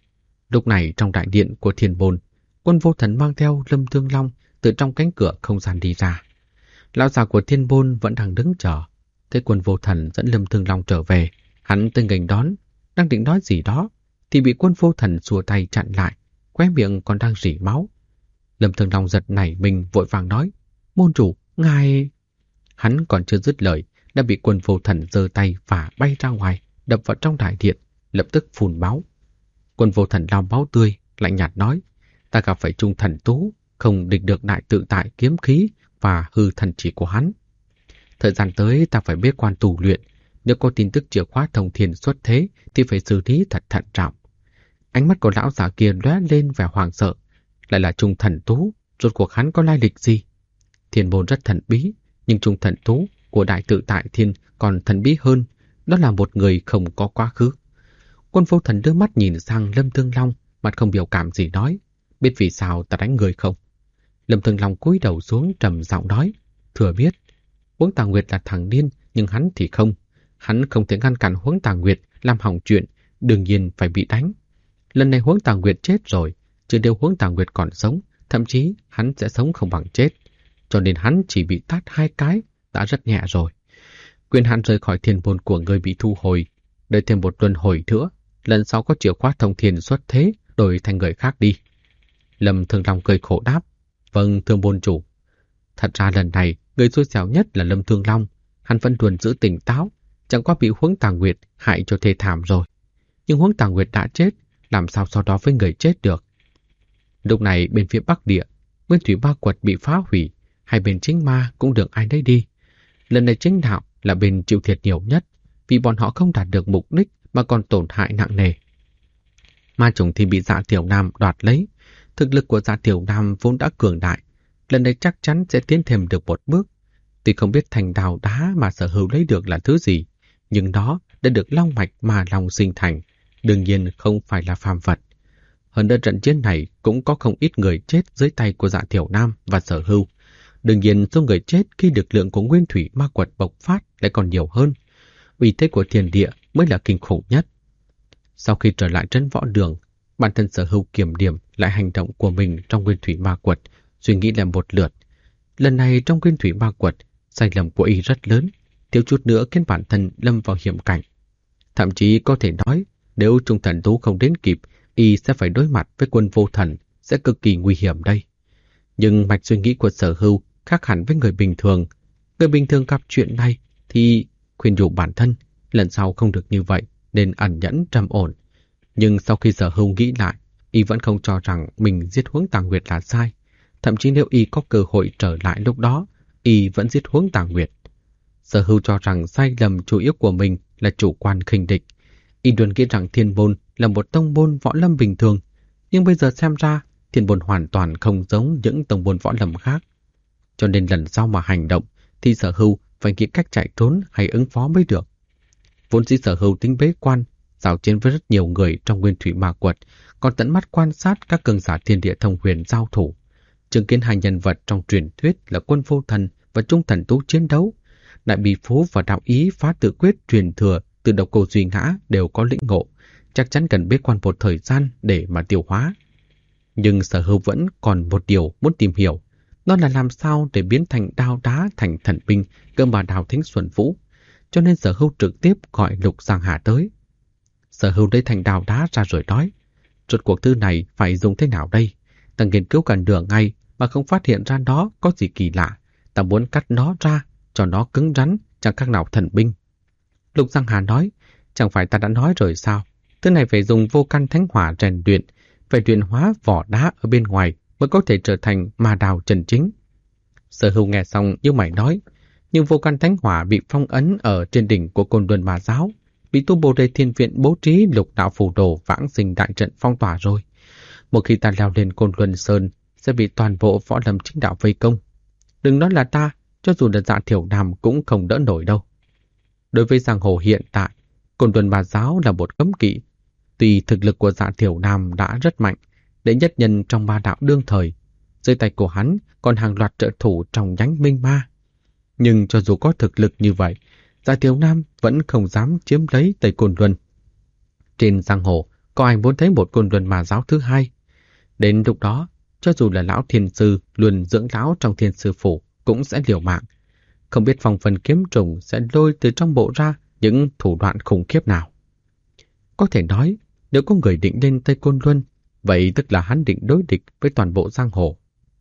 Lúc này trong đại điện của Thiên Môn, Quân Vô Thần mang theo Lâm Thương Long từ trong cánh cửa không gian đi ra. Lão già của Thiên Môn vẫn đang đứng chờ. Thấy Quân Vô Thần dẫn Lâm Thương Long trở về, hắn tới nghênh đón, đang định nói gì đó thì bị Quân Vô Thần xua tay chặn lại, khóe miệng còn đang rỉ máu. Lâm Thương Long giật nảy mình vội vàng nói, môn chủ, ngài... Hắn còn chưa dứt lời đã bị Quân Vô Thần giơ tay phả bay ra ngoài, đập vào trong đại điện, lập tức phun máu. Quân Vô Thần lau máu tươi, lạnh nhạt nói, ta gặp phải Trung Thần Tú, không địch được đại tự tại kiếm khí và hư thần chỉ của hắn. Thời gian tới ta phải bế quan tu luyện, nếu có tin tức chìa khóa thông thiên xuất thế thì phải xử lý thật thận trọng. Ánh mắt của lão già kia lóe lên vẻ hoảng sợ, lại là Trung Thần Tú, rốt cuộc hắn có lai lịch gì? Thiên Môn rất thần bí, nhưng Trung Thần Tú của đại tự tại thiên còn thần bí hơn, đó là một người không có quá khứ. Quân Vô Thần đưa mắt nhìn sang Lâm Thương Long, mặt không biểu cảm gì nói, biết vì sao ta đánh người không? Lâm Thường Long cúi đầu xuống trầm giọng nói, thừa biết. Huống Tà Nguyệt là thằng điên, nhưng hắn thì không. Hắn không thể ngăn cản Huống Tà Nguyệt làm hỏng chuyện, đương nhiên phải bị đánh. Lần này Huống Tà Nguyệt chết rồi, chứ nếu Huống Tà Nguyệt còn sống, thậm chí hắn sẽ sống không bằng chết. Cho nên hắn chỉ bị tát 2 cái, đã rất nhẹ rồi. Quyền hạn rời khỏi thiên môn của người bị thu hồi, đợi thêm một luân hồi nữa, lần sau có chìa khóa thông thiên xuất thế, đổi thành người khác đi. Lâm Thường Long cười khổ đáp, vâng thưa môn chủ. Thật ra lần này, người xui xẻo nhất là Lâm Thường Long, hắn vẫn luôn giữ tỉnh táo, chẳng qua bị Huống Tà Nguyệt hại cho thê thảm rồi. Nhưng Huống Tà Nguyệt đã chết, làm sao so đó với người chết được. Lúc này bên phía Bắc Địa, Nguyên Thủy Ma Quật bị phá hủy, hai bên chính ma cũng được ai nấy đi. Lần này chính đạo là bên chịu thiệt nhiều nhất, vì bọn họ không đạt được mục đích mà còn tổn hại nặng nề. Ma chủng thì bị Dạ Tiểu Nam đoạt lấy. Thực lực của Dạ Tiểu Nam vốn đã cường đại, lần này chắc chắn sẽ tiến thêm được một bước. Tuy không biết thành đào đá mà Sở Hữu lấy được là thứ gì, nhưng nó đã được long mạch mà long sinh thành, đương nhiên không phải là phàm vật. Hơn nữa trận chiến này cũng có không ít người chết dưới tay của Dạ Tiểu Nam và Sở Hữu. Đương nhiên số người chết khi lực lượng của Nguyên Thủy Ma Quật bộc phát lại còn nhiều hơn. Uy thế của thiên địa mới là kinh khủng nhất. Sau khi trở lại trấn võ đường, bản thân Sở Hữu kiểm điểm lại hành động của mình trong Nguyên Thủy Ma Quật, suy nghĩ lại một lượt. Lần này trong Nguyên Thủy Ma Quật, sai lầm của y rất lớn, thiếu chút nữa khiến bản thân lâm vào hiểm cảnh. Thậm chí có thể nói, nếu Trung Thần Tú không đến kịp, y sẽ phải đối mặt với quân vô thần, sẽ cực kỳ nguy hiểm đây. Nhưng mạch suy nghĩ của Sở Hữu khác hẳn với người bình thường. Người bình thường gặp chuyện này thì khuyên nhủ bản thân, lần sau không được như vậy, nên ẩn nhẫn trầm ổn. Nhưng sau khi Sở Hữu nghĩ lại, y vẫn không cho rằng mình giết Huống Tà Nguyệt là sai. Thậm chí nếu y có cơ hội trở lại lúc đó, y vẫn giết Huống Tà Nguyệt. Sở Hữu cho rằng sai lầm chủ yếu của mình là chủ quan khinh địch. Y luôn nghĩ rằng Thiên Môn là một tông môn võ lâm bình thường, nhưng bây giờ xem ra Thiên Môn hoàn toàn không giống những tông môn võ lâm khác. Cho nên lần sau mà hành động thì Sở Hữu phải nghĩ cách chạy trốn hay ứng phó mới được. Vốn dĩ Sở Hữu tính bế quan, giao chiến với rất nhiều người trong Nguyên Thủy Ma Quật, còn tận mắt quan sát các cường giả thiên địa thông huyền giao thủ, chứng kiến hai nhân vật trong truyền thuyết là Quân Vô Thần và Trung Thần Tú chiến đấu, Đại Bì Phú và Đạo Ý phá tự quyết truyền thừa từ Độc Cô Duy Ngã đều có lĩnh ngộ, chắc chắn cần bế quan một thời gian để mà tiêu hóa. Nhưng Sở Hữu vẫn còn một điều muốn tìm hiểu, đó là làm sao để biến thành đao đá thành thần binh cơ mà Đào Thính Xuân Vũ. Cho nên Sở Hữu trực tiếp gọi Lục Giang Hà tới. Sở Hữu lấy thành đao đá ra rồi nói, rốt cuộc thứ này phải dùng thế nào đây? Ta nghiên cứu cả nửa ngày mà không phát hiện ra nó có gì kỳ lạ. Ta muốn cắt nó ra, cho nó cứng rắn, chẳng khác nào thần binh. Lục Giang Hà nói, chẳng phải ta đã nói rồi sao? Thứ này phải dùng vô căn thánh hỏa rèn luyện, phải luyện hóa vỏ đá ở bên ngoài mới có thể trở thành ma đào chân chính. Sở Hữu nghe xong như mày nói, nhưng vô căn thánh hỏa bị phong ấn ở trên đỉnh của Côn Luân Ma Giáo, bị tu Bồ Đề Thiên Viện bố trí lục đạo phù đồ vãng sinh đại trận phong tỏa rồi. Một khi ta leo lên Côn Luân Sơn, sẽ bị toàn bộ võ lâm chính đạo vây công. Đừng nói là ta, cho dù là Dạ Thiểu Nam cũng không đỡ nổi đâu. Đối với giang hồ hiện tại, Côn Luân Ma Giáo là một cấm kỵ. Tuy thực lực của Dạ Thiểu Nam đã rất mạnh, đệ nhất nhân trong ma đạo đương thời, dưới tay của hắn còn hàng loạt trợ thủ trong nhánh minh ma. Nhưng cho dù có thực lực như vậy, Dạ Thiểu Nam vẫn không dám chiếm lấy Tây Côn Luân. Trên giang hồ, có ai muốn thấy một Côn Luân Ma Giáo thứ hai? Đến lúc đó, cho dù là lão thiên sư luôn dưỡng lão trong thiên sư phủ cũng sẽ liều mạng. Không biết Phong Vân Kiếm Trùng sẽ lôi từ trong bộ ra những thủ đoạn khủng khiếp nào. Có thể nói, nếu có người định lên Tây Côn Luân, vậy tức là hắn định đối địch với toàn bộ giang hồ.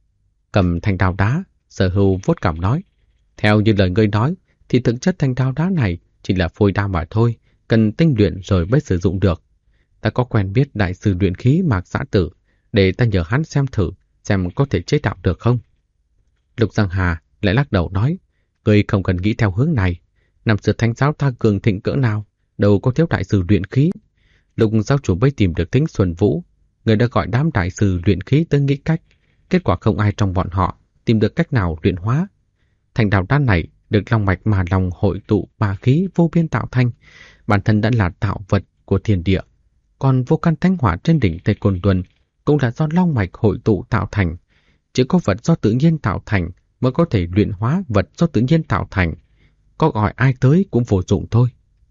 Cầm thanh đao đá, Sở Hữu vuốt cằm nói, theo như lời ngươi nói, thì thực chất thanh đao đá này chỉ là phôi đao mà thôi, cần tinh luyện rồi mới sử dụng được. Ta có quen biết đại sư luyện khí Mạc Xã Tử, để ta nhờ hắn xem thử, xem có thể chế tạo được không. Lục Giang Hà lại lắc đầu nói, ngươi không cần nghĩ theo hướng này. Năm xưa Thánh giáo ta cường thịnh cỡ nào, đâu có thiếu đại sư luyện khí. Lục giáo chủ mới tìm được Thính Xuân Vũ, người đã gọi đám đại sư luyện khí tới nghĩ cách. Kết quả không ai trong bọn họ tìm được cách nào luyện hóa. Thành đào đan này được long mạch mà lòng hội tụ ba khí vô biên tạo thành, bản thân đã là tạo vật của thiên địa. Còn vô căn thánh hỏa trên đỉnh Tây Côn Luân cũng là do long mạch hội tụ tạo thành. Chỉ có vật do tự nhiên tạo thành mới có thể luyện hóa vật do tự nhiên tạo thành. Có gọi ai tới cũng vô dụng thôi.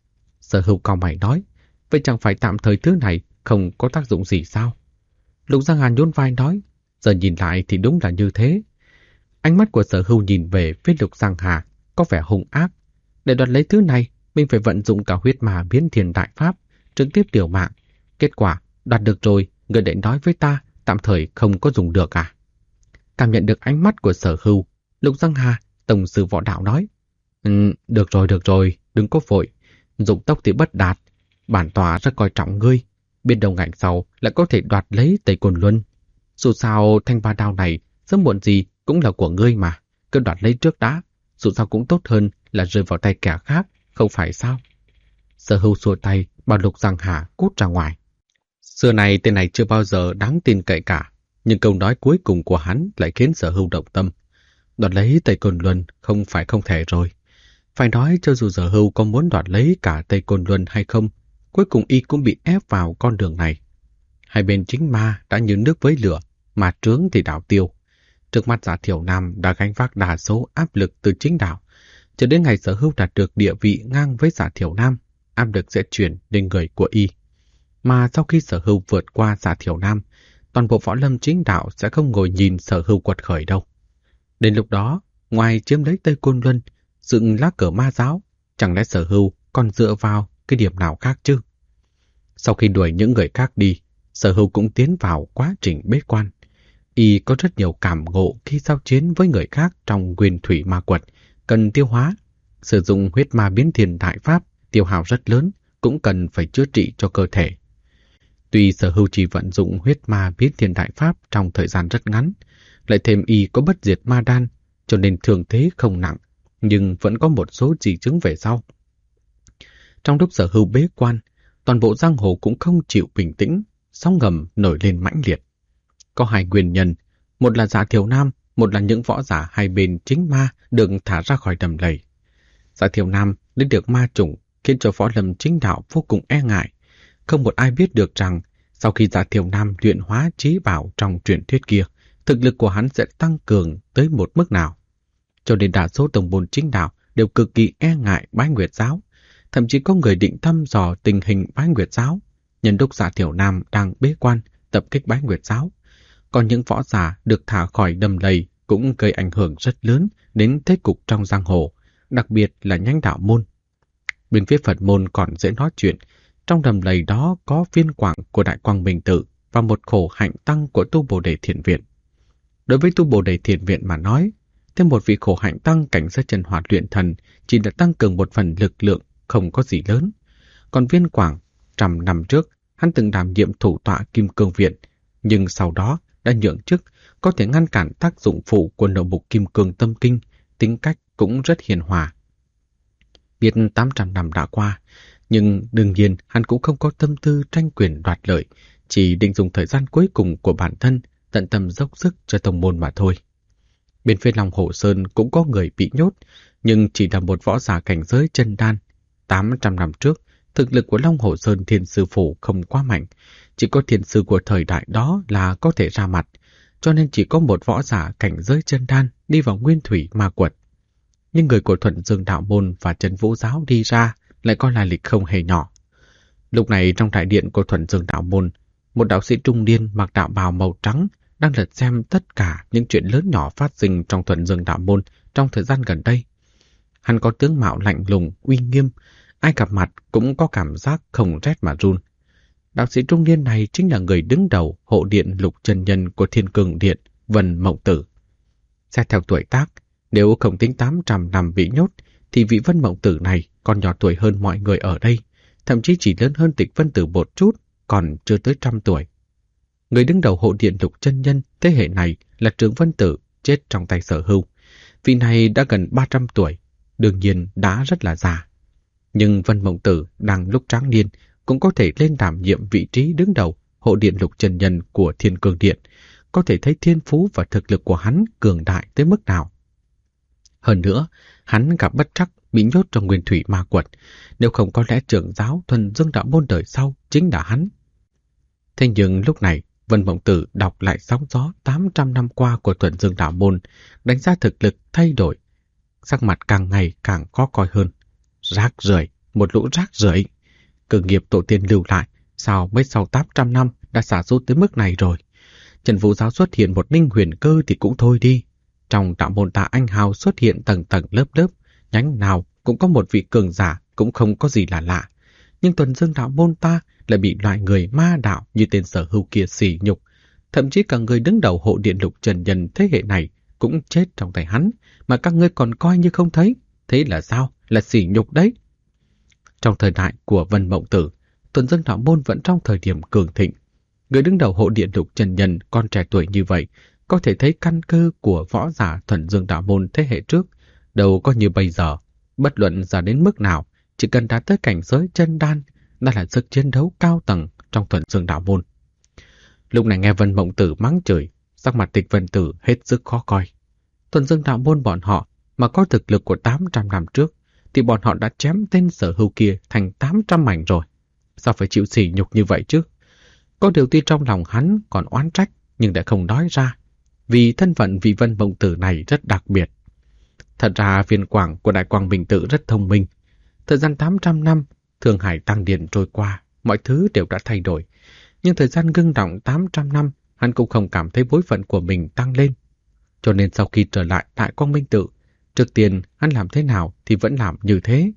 Sở Hưu cau mày nói, vậy chẳng phải tạm thời thứ này không có tác dụng gì sao? Lục Giang Hàn nhún vai nói, giờ nhìn lại thì đúng là như thế. Ánh mắt của Sở Hưu nhìn về phía Lục Giang Hà có vẻ hung ác. Để đoạt lấy thứ này, mình phải vận dụng cả huyết ma biến thiên đại pháp, trực tiếp liều mạng. Kết quả, đoạt được rồi, người đệ nói với ta, tạm thời không có dùng được à? Cảm nhận được ánh mắt của Sở Hưu, Lục Giang Hà, tổng sư võ đạo nói, được rồi, đừng có vội. Dụng tốc thì bất đạt, bản tòa rất coi trọng ngươi. Biết đâu ngạnh sau lại có thể đoạt lấy Tây Côn Luân. Dù sao thanh ba đao này sớm muộn gì cũng là của ngươi mà, cứ đoạt lấy trước đã. Dù sao cũng tốt hơn là rơi vào tay kẻ khác, không phải sao? Sở Hưu xua tay, bảo Lục Giang Hà cút ra ngoài. Xưa này tên này chưa bao giờ đáng tin cậy cả, nhưng câu nói cuối cùng của hắn lại khiến Sở Hưu động tâm. Đoạt lấy Tây Côn Luân không phải không thể rồi. Phải nói cho dù Sở Hưu có muốn đoạt lấy cả Tây Côn Luân hay không, cuối cùng y cũng bị ép vào con đường này. Hai bên chính ma đã như nước với lửa, mà trướng thì đảo tiêu. Trước mắt Giả Thiểu Nam đã gánh vác đa số áp lực từ chính đạo. Cho đến ngày Sở Hưu đạt được địa vị ngang với Giả Thiểu Nam, áp lực sẽ chuyển đến người của y. Mà sau khi Sở Hưu vượt qua Giả Thiểu Nam, toàn bộ võ lâm chính đạo sẽ không ngồi nhìn Sở Hưu quật khởi đâu. Đến lúc đó, ngoài chiếm lấy Tây Côn Luân, dựng lá cờ ma giáo, chẳng lẽ Sở Hưu còn dựa vào cái điểm nào khác chứ? Sau khi đuổi những người khác đi, Sở Hưu cũng tiến vào quá trình bế quan. Y có rất nhiều cảm ngộ khi giao chiến với người khác trong nguyên thủy ma quật, cần tiêu hóa. Sử dụng huyết ma biến thiên đại pháp, tiêu hao rất lớn, cũng cần phải chữa trị cho cơ thể. Tuy Sở Hưu chỉ vận dụng huyết ma biến thiên đại pháp trong thời gian rất ngắn, lại thêm y có bất diệt ma đan, cho nên thường thế không nặng, nhưng vẫn có một số di chứng về sau. Trong lúc Sở Hưu bế quan, toàn bộ giang hồ cũng không chịu bình tĩnh, sóng ngầm nổi lên mãnh liệt. Có hai nguyên nhân, một là Giả Thiểu Nam, một là những võ giả hai bên chính ma được thả ra khỏi đầm lầy. Giả Thiểu Nam đến được ma chủng khiến cho võ lâm chính đạo vô cùng e ngại. Không một ai biết được rằng sau khi Giả Thiểu Nam luyện hóa trí bảo trong truyền thuyết kia, thực lực của hắn sẽ tăng cường tới một mức nào. Cho nên đa số tông môn chính đạo đều cực kỳ e ngại Bái Nguyệt giáo. Thậm chí có người định thăm dò tình hình Bái Nguyệt giáo, nhân lúc Giả Thiểu Nam đang bế quan tập kích Bái Nguyệt giáo. Còn những võ giả được thả khỏi đầm lầy cũng gây ảnh hưởng rất lớn đến thế cục trong giang hồ, đặc biệt là nhánh đạo môn. Bên phía Phật môn còn dễ nói chuyện, trong đầm lầy đó có viên quảng của Đại Quang Minh Tự và một khổ hạnh tăng của Tu Bồ Đề Thiền Viện. Đối với Tu Bồ Đề Thiền Viện mà nói, thêm một vị khổ hạnh tăng cảnh giới chân hỏa luyện thần chỉ là tăng cường một phần lực lượng, không có gì lớn. Còn viên quảng, 100 năm trước, hắn từng đảm nhiệm thủ tọa Kim Cương Viện, nhưng sau đó đã nhượng chức, có thể ngăn cản tác dụng phụ của nội mục Kim Cương Tâm Kinh, tính cách cũng rất hiền hòa. Biết 800 năm đã qua, nhưng đương nhiên hắn cũng không có tâm tư tranh quyền đoạt lợi, chỉ định dùng thời gian cuối cùng của bản thân tận tâm dốc sức cho tông môn mà thôi. Bên phía Long Hồ Sơn cũng có người bị nhốt, nhưng chỉ là một võ giả cảnh giới chân đan. 800 năm trước, thực lực của Long Hồ Sơn Thiên Sư Phủ không quá mạnh, chỉ có thiên sư của thời đại đó là có thể ra mặt, cho nên chỉ có một võ giả cảnh giới chân đan đi vào nguyên thủy ma quật. Nhưng người của Thuận Dương Đạo Môn và Trấn Vũ Giáo đi ra lại có lai lịch không hề nhỏ. Lúc này trong đại điện của Thuận Dương Đạo Môn, một đạo sĩ trung niên mặc đạo bào màu trắng đang lật xem tất cả những chuyện lớn nhỏ phát sinh trong Thuận Dương Đạo Môn trong thời gian gần đây. Hắn có tướng mạo lạnh lùng, uy nghiêm, ai gặp mặt cũng có cảm giác không rét mà run. Đạo sĩ trung niên này chính là người đứng đầu hộ điện Lục Chân Nhân của Thiên Cương Điện, Vân Mộng Tử. Xét theo tuổi tác, nếu không tính 800 năm bị nhốt, thì vị Vân Mộng Tử này còn nhỏ tuổi hơn mọi người ở đây, thậm chí chỉ lớn hơn Tịch Vân Tử một chút, còn chưa tới 100 tuổi. Người đứng đầu hộ điện Lục Chân Nhân thế hệ này là Trương Vân Tử, chết trong tay Sở Hưu. Vị này đã gần 300 tuổi, đương nhiên đã rất là già. Nhưng Vân Mộng Tử đang lúc tráng niên cũng có thể lên đảm nhiệm vị trí đứng đầu hộ điện Lục Chân Nhân của Thiên Cương Điện, có thể thấy thiên phú và thực lực của hắn cường đại tới mức nào. Hơn nữa, hắn gặp bất trắc bị nhốt trong nguyên thủy ma quật, nếu không có lẽ trưởng giáo Thuần Dương Đạo Môn đời sau chính là hắn. Thế nhưng lúc này, Vân Mộng Tử đọc lại sóng gió 800 năm qua của Thuần Dương Đạo Môn, đánh giá thực lực thay đổi. Sắc mặt càng ngày càng khó coi hơn. Rác rưởi, một lũ rác rưởi. Cơ nghiệp tổ tiên lưu lại, sao mới sau 800 năm đã xả sút tới mức này rồi. Trần Vũ Giáo xuất hiện một ninh huyền cơ thì cũng thôi đi. Trong đạo môn ta anh hào xuất hiện tầng tầng lớp lớp, nhánh nào cũng có một vị cường giả, cũng không có gì là lạ. Nhưng Thuần Dương Đạo Môn ta lại bị loại người ma đạo như tên Sở Hưu kia sỉ nhục. Thậm chí cả người đứng đầu hộ điện lục trần nhân thế hệ này cũng chết trong tay hắn, mà các ngươi còn coi như không thấy. Thế là sao? Là sỉ nhục đấy. Trong thời đại của Vân Mộng Tử, Thuần Dương Đạo Môn vẫn trong thời điểm cường thịnh. Người đứng đầu hộ điện lục trần nhân còn trẻ tuổi như vậy, có thể thấy căn cơ của võ giả Thuần Dương Đạo Môn thế hệ trước đâu có như bây giờ. Bất luận ra đến mức nào, chỉ cần đạt tới cảnh giới chân đan, đó là sức chiến đấu cao tầng trong Thuần Dương Đạo Môn. Lúc này nghe Vân Mộng Tử mắng chửi, sắc mặt Tịch Vân Tử hết sức khó coi. Thuần Dương Đạo Môn bọn họ mà có thực lực của 800 năm trước, thì bọn họ đã chém tên Sở Hưu kia thành 800 mảnh rồi. Sao phải chịu sỉ nhục như vậy chứ? Có điều tuy trong lòng hắn còn oán trách, nhưng đã không nói ra, vì thân phận vị Vân Mộng Tử này rất đặc biệt. Thật ra viên quảng của Đại Quang Minh Tự rất thông minh. Thời gian 800 năm, Thương Hải Tăng Điền trôi qua, mọi thứ đều đã thay đổi. Nhưng thời gian ngưng đọng 800 năm, hắn cũng không cảm thấy bối phận của mình tăng lên. Cho nên sau khi trở lại Đại Quang Minh Tự, trước tiên hắn làm thế nào thì vẫn làm như thế.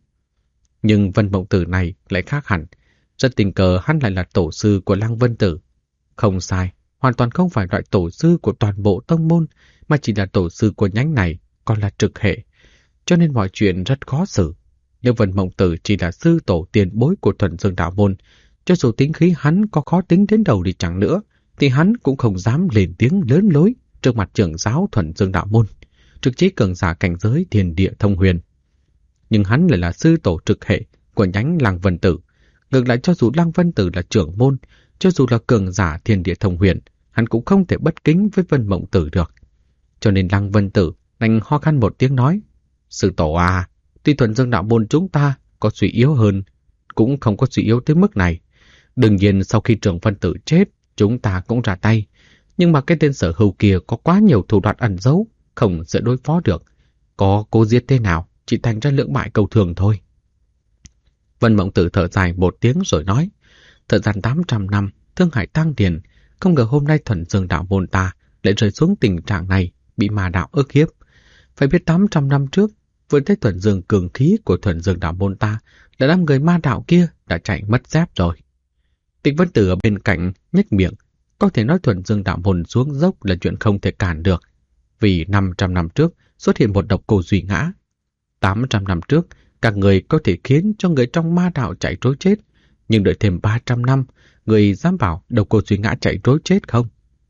Nhưng Vân Mộng Tử này lại khác hẳn. Rất tình cờ hắn lại là tổ sư của Lăng Vân Tử. Không sai, hoàn toàn không phải loại tổ sư của toàn bộ tông môn, mà chỉ là tổ sư của nhánh này, còn là trực hệ. Cho nên mọi chuyện rất khó xử. Nếu Vân Mộng Tử chỉ là sư tổ tiền bối của Thuần Dương Đạo Môn, cho dù tính khí hắn có khó tính đến đầu đi chẳng nữa, thì hắn cũng không dám lên tiếng lớn lối trước mặt trưởng giáo Thuần Dương Đạo Môn, trực chí cường giả cảnh giới Thiên Địa Thông Huyền. Nhưng hắn lại là sư tổ trực hệ của nhánh Lăng Vân Tử. Ngược lại, cho dù Lăng Vân Tử là trưởng môn, cho dù là cường giả Thiên Địa Thông Huyền, hắn cũng không thể bất kính với Vân Mộng Tử được. Cho nên Lăng Vân Tử đành ho khan một tiếng nói: "Sư tổ à, tuy Thuần Dương Đạo Môn chúng ta có suy yếu hơn, cũng không có suy yếu tới mức này. Đương nhiên sau khi trưởng Vân Tử chết, chúng ta cũng ra tay. Nhưng mà cái tên Sở Hưu kia có quá nhiều thủ đoạn ẩn giấu, không dễ đối phó được. Có cố giết thế nào, chỉ thành ra lưỡng bại cầu thường thôi." Vân Mộng Tử thở dài một tiếng rồi nói: "Thời gian 800 năm, Thương Hải Tăng Điền, không ngờ hôm nay Thuần Dương Đạo Môn ta lại rơi xuống tình trạng này, bị ma đạo ức hiếp. Phải biết 800 năm trước, vừa thấy Thuần Dương cường khí của Thuần Dương Đạo Môn ta, là đám người ma đạo kia đã chạy mất dép rồi." Tịch Vân Tử ở bên cạnh nhếch miệng, có thể nói Thuần Dương Đạo Môn xuống dốc là chuyện không thể cản được, vì 500 năm trước xuất hiện một độc cô Duy Ngã. 800 năm trước, các người có thể khiến cho người trong ma đạo chạy trối chết, nhưng đợi thêm 300 năm, người dám bảo độc cô Duy Ngã chạy trối chết không?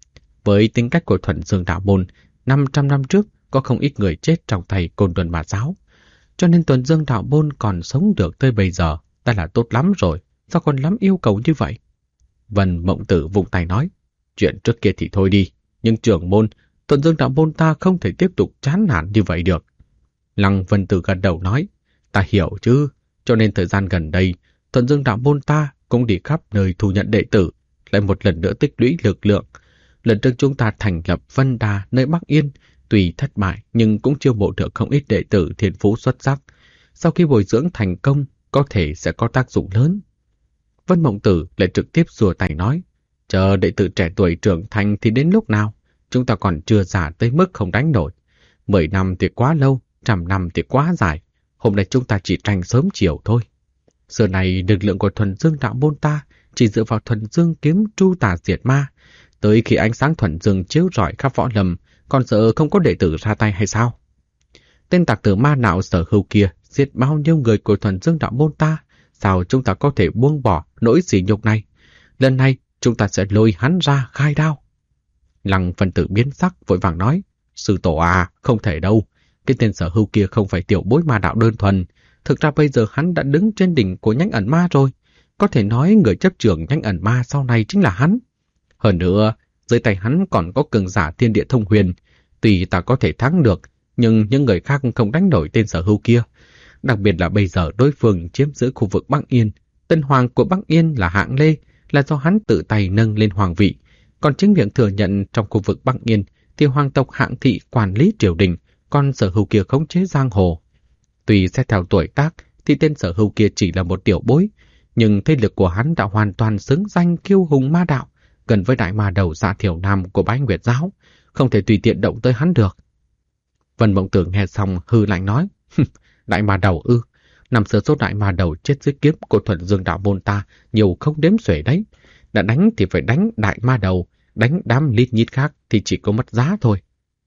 Với tính cách của Thuần Dương Đạo Môn, 500 năm trước có không ít người chết trong tay Côn Luân Ma Giáo. Cho nên Thuần Dương Đạo Môn còn sống được tới bây giờ, đã là tốt lắm rồi, sao còn lắm yêu cầu như vậy? Vân Mộng Tử vung tay nói: "Chuyện trước kia thì thôi đi, nhưng trưởng môn, Thuần Dương Đạo Môn ta không thể tiếp tục chán nản như vậy được." Lăng Vân Tử gật đầu nói: "Ta hiểu chứ, cho nên thời gian gần đây, Thuần Dương Đạo Môn ta cũng đi khắp nơi thu nhận đệ tử, lại một lần nữa tích lũy lực lượng. Lần trước chúng ta thành lập Vân Đà nơi Bắc Yên, tuy thất bại nhưng cũng chiêu mộ được không ít đệ tử thiên phú xuất sắc. Sau khi bồi dưỡng thành công, có thể sẽ có tác dụng lớn." Vân Mộng Tử lại trực tiếp xua tay nói: "Chờ đệ tử trẻ tuổi trưởng thành thì đến lúc nào? Chúng ta còn chưa già tới mức không đánh nổi. 10 năm thì quá lâu, 100 năm thì quá dài. Hôm nay chúng ta chỉ tranh sớm chiều thôi. Xưa này lực lượng của Thuần Dương Đạo Môn ta chỉ dựa vào Thuần Dương kiếm tru tà diệt ma. Tới khi ánh sáng Thuần Dương chiếu rọi khắp võ lâm, còn sợ không có đệ tử ra tay hay sao? Tên tặc tử ma đạo Sở Hưu kia giết bao nhiêu người của Thuần Dương Đạo Môn ta, sao chúng ta có thể buông bỏ nỗi sỉ nhục này? Lần này chúng ta sẽ lôi hắn ra khai đao." Lăng Vân Tử biến sắc vội vàng nói: "Sư tổ à, không thể đâu. Cái tên Sở Hưu kia không phải tiểu bối ma đạo đơn thuần. Thực ra bây giờ hắn đã đứng trên đỉnh của nhánh ẩn ma rồi. Có thể nói người chấp trưởng nhánh ẩn ma sau này chính là hắn. Hơn nữa, dưới tay hắn còn có cường giả Thiên Địa Thông Huyền. Tuy ta có thể thắng được, nhưng những người khác không đánh nổi tên Sở Hưu kia. Đặc biệt là bây giờ đối phương chiếm giữ khu vực Bắc Yên. Tân hoàng của Bắc Yên là Hạng Lê, là do hắn tự tay nâng lên hoàng vị. còn chính miệng thừa nhận trong khu vực Bắc Yên thì hoàng tộc Hạng Thị quản lý triều đình, còn Sở Hữu kia khống chế giang hồ. Tuy xét theo tuổi tác thì tên Sở Hữu kia chỉ là một tiểu bối, nhưng thế lực của hắn đã hoàn toàn xứng danh kiêu hùng ma đạo, gần với đại ma đầu Dạ Thiểu Nam của Bái Nguyệt giáo, không thể tùy tiện động tới hắn được. Vân Mộng Tử nghe xong hừ lạnh nói, đại ma đầu ư? Năm xưa số đại ma đầu chết dưới kiếm của Thuần Dương đạo môn ta nhiều không đếm xuể đấy. Đã đánh thì phải đánh đại ma đầu, đánh đám lít nhít khác thì chỉ có mất giá thôi.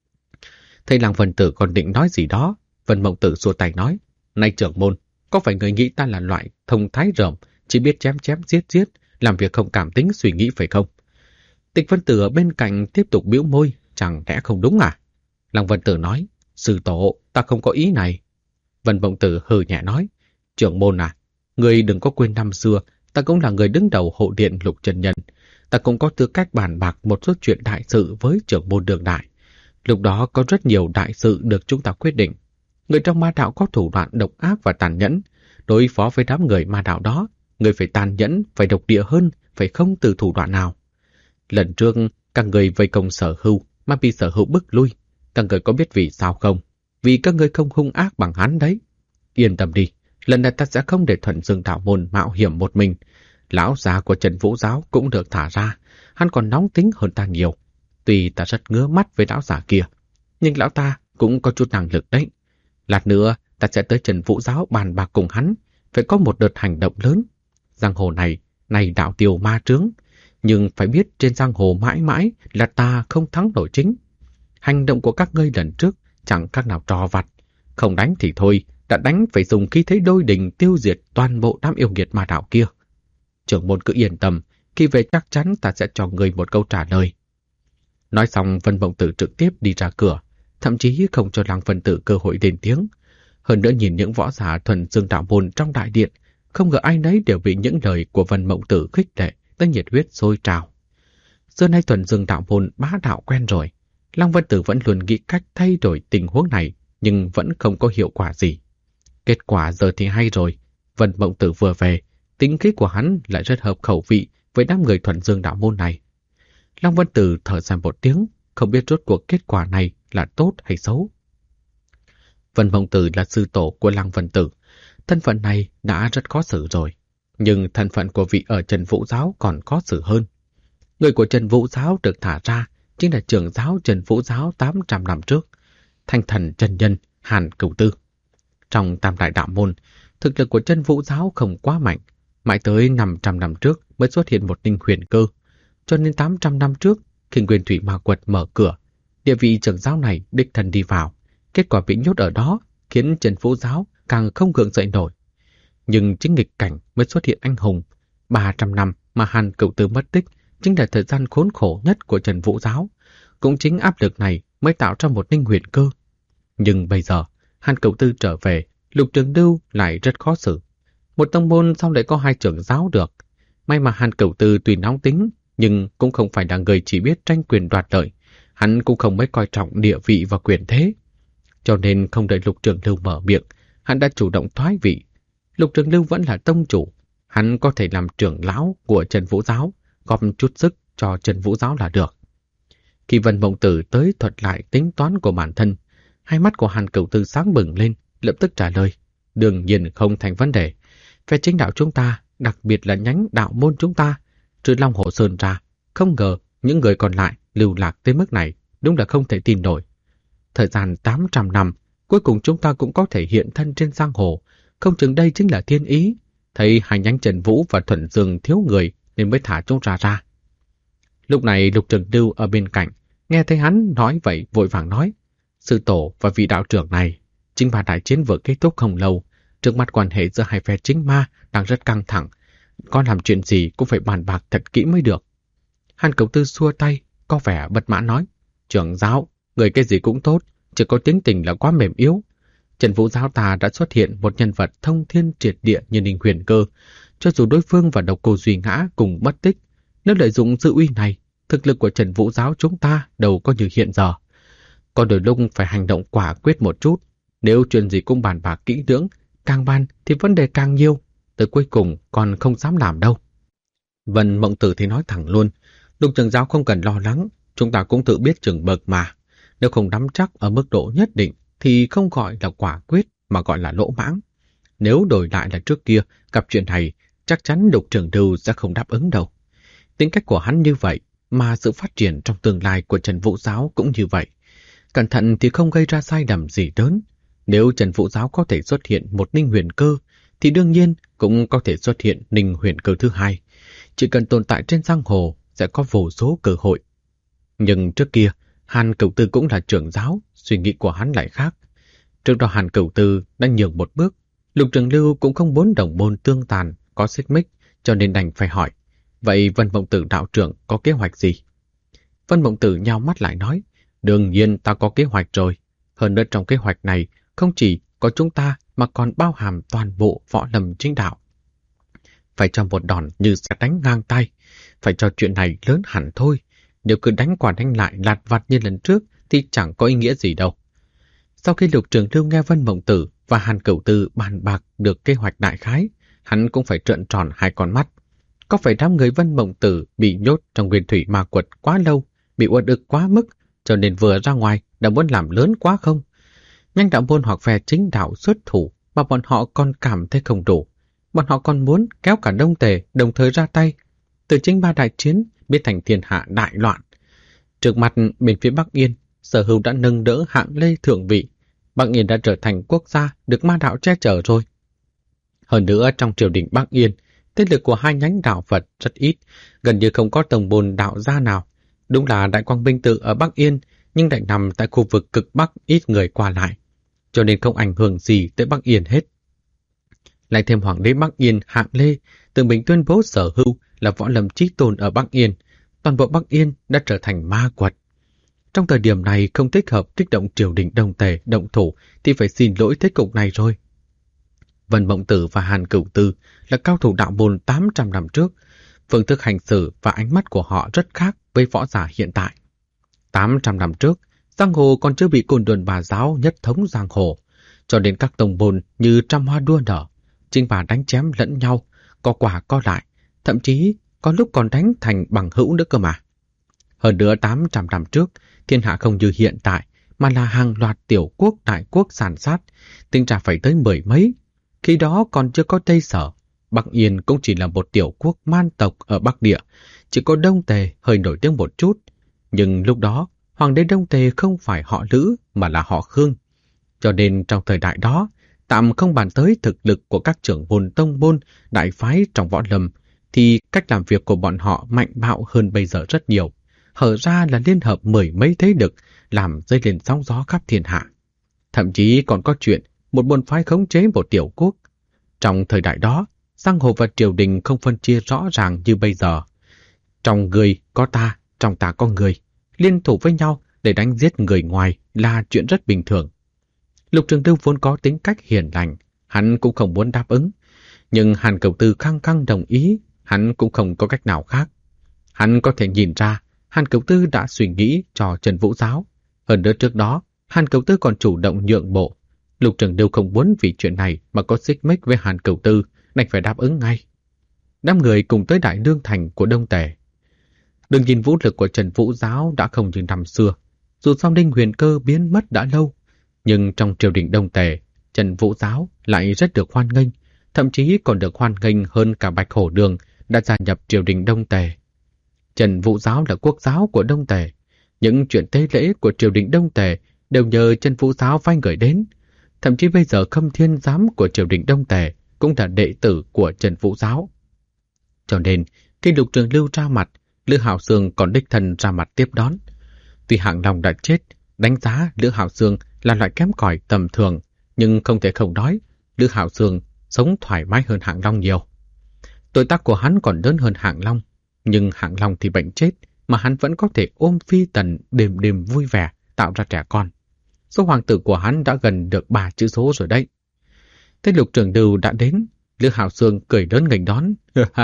Thấy Lăng Vân Tử còn định nói gì đó, Vân Mộng Tử xua tay nói, này trưởng môn, có phải người nghĩ ta là loại thông thái rởm, chỉ biết chém chém giết giết, làm việc không cảm tính suy nghĩ phải không? Tịch Vân Tử ở bên cạnh tiếp tục bĩu môi, chẳng lẽ không đúng à? Lăng Vân Tử nói, sư tổ, ta không có ý này. Vân Mộng Tử hừ nhẹ nói, trưởng môn à, người đừng có quên năm xưa, ta cũng là người đứng đầu hộ điện Lục Chân Nhân, ta cũng có tư cách bàn bạc một số chuyện đại sự với trưởng môn Đường Đại. Lúc đó có rất nhiều đại sự được chúng ta quyết định. Người trong ma đạo có thủ đoạn độc ác và tàn nhẫn, đối phó với đám người ma đạo đó, người phải tàn nhẫn, phải độc địa hơn, phải không từ thủ đoạn nào. Lần trước, các người vây công Sở Hữu mà bị Sở Hữu bức lui, các người có biết vì sao không? Vì các người không hung ác bằng hắn đấy. Yên tâm đi, lần này ta sẽ không để Thuần Dương đạo môn mạo hiểm một mình. Lão già của Trần Vũ giáo cũng được thả ra, hắn còn nóng tính hơn ta nhiều. Tuy ta rất ngứa mắt với lão già kia, nhưng lão ta cũng có chút năng lực đấy. Lát nữa ta sẽ tới Trần Vũ giáo bàn bạc cùng hắn, phải có một đợt hành động lớn. Giang hồ này đạo tiêu ma trướng, nhưng phải biết trên giang hồ mãi mãi là ta không thắng nổi chính. Hành động của các ngươi lần trước chẳng khác nào trò vặt, không đánh thì thôi, đã đánh phải dùng khí thế đôi đình tiêu diệt toàn bộ đám yêu nghiệt ma đạo kia. Trưởng môn cứ yên tâm, khi về chắc chắn ta sẽ cho người một câu trả lời. Nói xong, Vân Mộng Tử trực tiếp đi ra cửa, thậm chí không cho Lăng Vân Tử cơ hội lên tiếng. Hơn nữa nhìn những võ giả Thuần Dương đạo môn trong đại điện, không ngờ ai nấy đều bị những lời của Vân Mộng Tử khích lệ, tới nhiệt huyết sôi trào. Xưa nay Thuần Dương đạo môn bá đạo quen rồi, Lăng Vân Tử vẫn luôn nghĩ cách thay đổi tình huống này, nhưng vẫn không có hiệu quả gì. Kết quả giờ thì hay rồi, Vân Mộng Tử vừa về, tính khí của hắn lại rất hợp khẩu vị với đám người Thuần Dương đạo môn này. Lăng Vân Tử thở dài một tiếng, không biết rốt cuộc kết quả này là tốt hay xấu. Vân Mộng Tử là sư tổ của Lăng Vân Tử, thân phận này đã rất khó xử rồi, nhưng thân phận của vị ở Trần Vũ giáo còn khó xử hơn. Người của Trần Vũ giáo được thả ra chính là trưởng giáo Trần Vũ giáo 800 năm trước, Thanh Thần chân nhân Hàn Cửu Tư. Trong Tam Đại đạo môn, thực lực của Trần Vũ giáo không quá mạnh, mãi tới 500 năm trước mới xuất hiện một linh huyền cơ, cho nên 800 năm trước khi Nguyên Thủy Ma Quật mở cửa, địa vị trưởng giáo này đích thân đi vào, kết quả bị nhốt ở đó khiến Trần Vũ giáo càng không gượng dậy nổi. Nhưng chính nghịch cảnh mới xuất hiện anh hùng. 300 năm mà Hàn Cửu Tư mất tích chính là thời gian khốn khổ nhất của Trần Vũ giáo. Cũng chính áp lực này mới tạo ra một linh huyền cơ. Nhưng bây giờ, Hàn Cửu Tư trở về, Lục Trường Lưu lại rất khó xử. Một tông môn sao lại có hai trưởng giáo được? May mà Hàn Cửu Tư tuy nóng tính, nhưng cũng không phải là người chỉ biết tranh quyền đoạt lợi. Hắn cũng không mấy coi trọng địa vị và quyền thế. Cho nên không đợi Lục Trường Lưu mở miệng, hắn đã chủ động thoái vị. Lục Trường Lưu vẫn là tông chủ, hắn có thể làm trưởng lão của Trần Vũ giáo, góp chút sức cho Trần Vũ giáo là được. Khi Vân Mộng Tử tới thuật lại tính toán của bản thân, hai mắt của Hàn Cửu Tư sáng bừng lên, lập tức trả lời, đương nhiên không thành vấn đề. Phe chính đạo chúng ta, đặc biệt là nhánh đạo môn chúng ta, trừ Long Hồ Sơn ra, không ngờ những người còn lại lưu lạc tới mức này, đúng là không thể tin nổi. Thời gian 800 năm, cuối cùng chúng ta cũng có thể hiện thân trên giang hồ, không chừng đây chính là thiên ý. Thấy hai nhánh Trần Vũ và Thuần Dương thiếu người nên mới thả chúng ta ra. Lúc này Lục Trường Lưu ở bên cạnh, nghe thấy hắn nói vậy vội vàng nói, sư tổ và vị đạo trưởng này, chính ma đại chiến vừa kết thúc không lâu, trước mặt quan hệ giữa hai phe chính ma đang rất căng thẳng, có làm chuyện gì cũng phải bàn bạc thật kỹ mới được. Hàn Cửu Tư xua tay, có vẻ bất mãn nói, trưởng giáo, người cái gì cũng tốt, chỉ có tính tình là quá mềm yếu. Trần Vũ giáo ta đã xuất hiện một nhân vật thông thiên triệt địa như Ninh Huyền Cơ, cho dù đối phương và Độc Cô Duy Ngã cùng mất tích, nếu lợi dụng sự uy này, thực lực của Trần Vũ giáo chúng ta đâu có như hiện giờ. Còn đôi lúc phải hành động quả quyết một chút, nếu chuyện gì cũng bàn bạc kỹ lưỡng, càng bàn thì vấn đề càng nhiều, tới cuối cùng còn không dám làm đâu. Vân Mộng Tử thì nói thẳng luôn, Lục trưởng giáo không cần lo lắng, chúng ta cũng tự biết chừng mực mà. Nếu không nắm chắc ở mức độ nhất định thì không gọi là quả quyết mà gọi là lỗ mãng. Nếu đổi lại là trước kia, gặp chuyện này, chắc chắn Lục trưởng Lưu sẽ không đáp ứng đâu. Tính cách của hắn như vậy, mà sự phát triển trong tương lai của Trần Vũ Giáo cũng như vậy. Cẩn thận thì không gây ra sai lầm gì lớn. Nếu Trần Vũ Giáo có thể xuất hiện một Ninh Huyền Cơ, thì đương nhiên cũng có thể xuất hiện Ninh Huyền Cơ thứ hai. Chỉ cần tồn tại trên giang hồ sẽ có vô số cơ hội. Nhưng trước kia, Hàn Cửu Tư cũng là trưởng giáo, suy nghĩ của hắn lại khác. Trước đó Hàn Cửu Tư đã nhường một bước, Lục Trường Lưu cũng không muốn đồng môn tương tàn, có xích mích, cho nên đành phải hỏi. Vậy Vân Mộng Tử đạo trưởng có kế hoạch gì? Vân Mộng Tử nhao mắt lại nói, đương nhiên ta có kế hoạch rồi. Hơn nữa trong kế hoạch này, không chỉ có chúng ta mà còn bao hàm toàn bộ võ lâm chính đạo. Phải cho một đòn như sẽ đánh ngang tay, phải cho chuyện này lớn hẳn thôi. Nếu cứ đánh qua đánh lại lạt vặt như lần trước thì chẳng có ý nghĩa gì đâu. Sau khi Lục Trường Lưu nghe Vân Mộng Tử và Hàn Cửu Tư bàn bạc được kế hoạch đại khái, hắn cũng phải trợn tròn hai con mắt. Có phải đám người Vân Mộng Tử bị nhốt trong Nguyên Thủy Ma Quật quá lâu, bị uất ức quá mức, cho nên vừa ra ngoài đã muốn làm lớn quá không? Nhanh đạo môn hoặc phe chính đạo xuất thủ mà bọn họ còn cảm thấy không đủ. Bọn họ còn muốn kéo cả Đông Tề đồng thời ra tay. Từ chính ba đại chiến biến thành thiên hạ đại loạn. Trước mặt bên phía Bắc Yên, Sở Hữu đã nâng đỡ hạng lê thượng vị. Bắc Yên đã trở thành quốc gia được ma đạo che chở rồi. Hơn nữa trong triều đình Bắc Yên, thế lực của hai nhánh đạo Phật rất ít, gần như không có tổng môn đạo gia nào. Đúng là Đại Quang Minh Tự ở Bắc Yên, nhưng lại nằm tại khu vực cực Bắc ít người qua lại, cho nên không ảnh hưởng gì tới Bắc Yên hết. Lại thêm Hoàng đế Bắc Yên Hạng Lê, tự mình tuyên bố Sở Hữu là võ lâm chí tôn ở Bắc Yên, toàn bộ Bắc Yên đã trở thành ma quật. Trong thời điểm này không thích hợp kích động triều đình Đông Tề động thủ thì phải xin lỗi thế cục này rồi. Vân Mộng Tử và Hàn Cửu Tư là cao thủ đạo môn 800 năm trước, phương thức hành xử và ánh mắt của họ rất khác với võ giả hiện tại. 800 năm trước, giang hồ còn chưa bị Côn Luân Bà Giáo nhất thống giang hồ, cho đến các tông môn như trăm hoa đua nở, chinh phạt đánh chém lẫn nhau, có quả có lại, thậm chí có lúc còn đánh thành bằng hữu nữa cơ mà. Hơn nữa 800 năm trước, thiên hạ không như hiện tại, mà là hàng loạt tiểu quốc đại quốc sàn sát, tính ra phải tới 10 mấy. Khi đó còn chưa có Tây Sở, Bắc Yên cũng chỉ là một tiểu quốc man tộc ở Bắc Địa, chỉ có Đông Tề hơi nổi tiếng một chút. Nhưng lúc đó, Hoàng đế Đông Tề không phải họ Lữ mà là họ Khương. Cho nên trong thời đại đó, tạm không bàn tới thực lực của các trưởng môn tông môn, đại phái trong võ lâm, thì cách làm việc của bọn họ mạnh bạo hơn bây giờ rất nhiều. Hở ra là liên hợp 10 mấy thế lực, làm dấy lên sóng gió khắp thiên hạ. Thậm chí còn có chuyện một môn phái khống chế một tiểu quốc. Trong thời đại đó, giang hồ và triều đình không phân chia rõ ràng như bây giờ. Trong người có ta, trong ta có người. Liên thủ với nhau để đánh giết người ngoài là chuyện rất bình thường. Lục Trường Lưu vốn có tính cách hiền lành, hắn cũng không muốn đáp ứng. Nhưng Hàn Cửu Tư khăng khăng đồng ý, hắn cũng không có cách nào khác. Hắn có thể nhìn ra, Hàn Cửu Tư đã suy nghĩ cho Trần Vũ Giáo. Hơn nữa trước đó, Hàn Cửu Tư còn chủ động nhượng bộ. Lục Trường Lưu không muốn vì chuyện này mà có xích mích với Hàn Cửu Tư, đành phải đáp ứng ngay. Đám người cùng tới Đại Lương Thành của Đông Tề. Đừng nhìn vũ lực của Trần Vũ Giáo đã không như năm xưa, dù sao Ninh Huyền Cơ biến mất đã lâu, nhưng trong triều đình Đông Tề, Trần Vũ Giáo lại rất được hoan nghênh, thậm chí còn được hoan nghênh hơn cả Bạch Hổ Đường đã gia nhập triều đình Đông Tề. Trần Vũ Giáo là quốc giáo của Đông Tề, những chuyện tế lễ của triều đình Đông Tề đều nhờ Trần Vũ Giáo phái người đến. Thậm chí bây giờ Khâm Thiên Giám của triều đình Đông Tề cũng là đệ tử của Trần Vũ Giáo. Cho nên, khi Lục Trường Lưu ra mặt, Lữ Hạo Xương còn đích thân ra mặt tiếp đón. Tuy Hạng Long đã chết, đánh giá Lữ Hạo Xương là loại kém cỏi tầm thường, nhưng không thể không nói, Lữ Hạo Xương sống thoải mái hơn Hạng Long nhiều. Tuổi tác của hắn còn lớn hơn Hạng Long, nhưng Hạng Long thì bệnh chết, mà hắn vẫn có thể ôm Phi Tần đêm đêm vui vẻ, tạo ra trẻ con. Số hoàng tử của hắn đã gần được 3 chữ số rồi đấy. Thế Lục Trường Lưu đã đến, Lữ Hạo Xương cười lớn nghênh đón.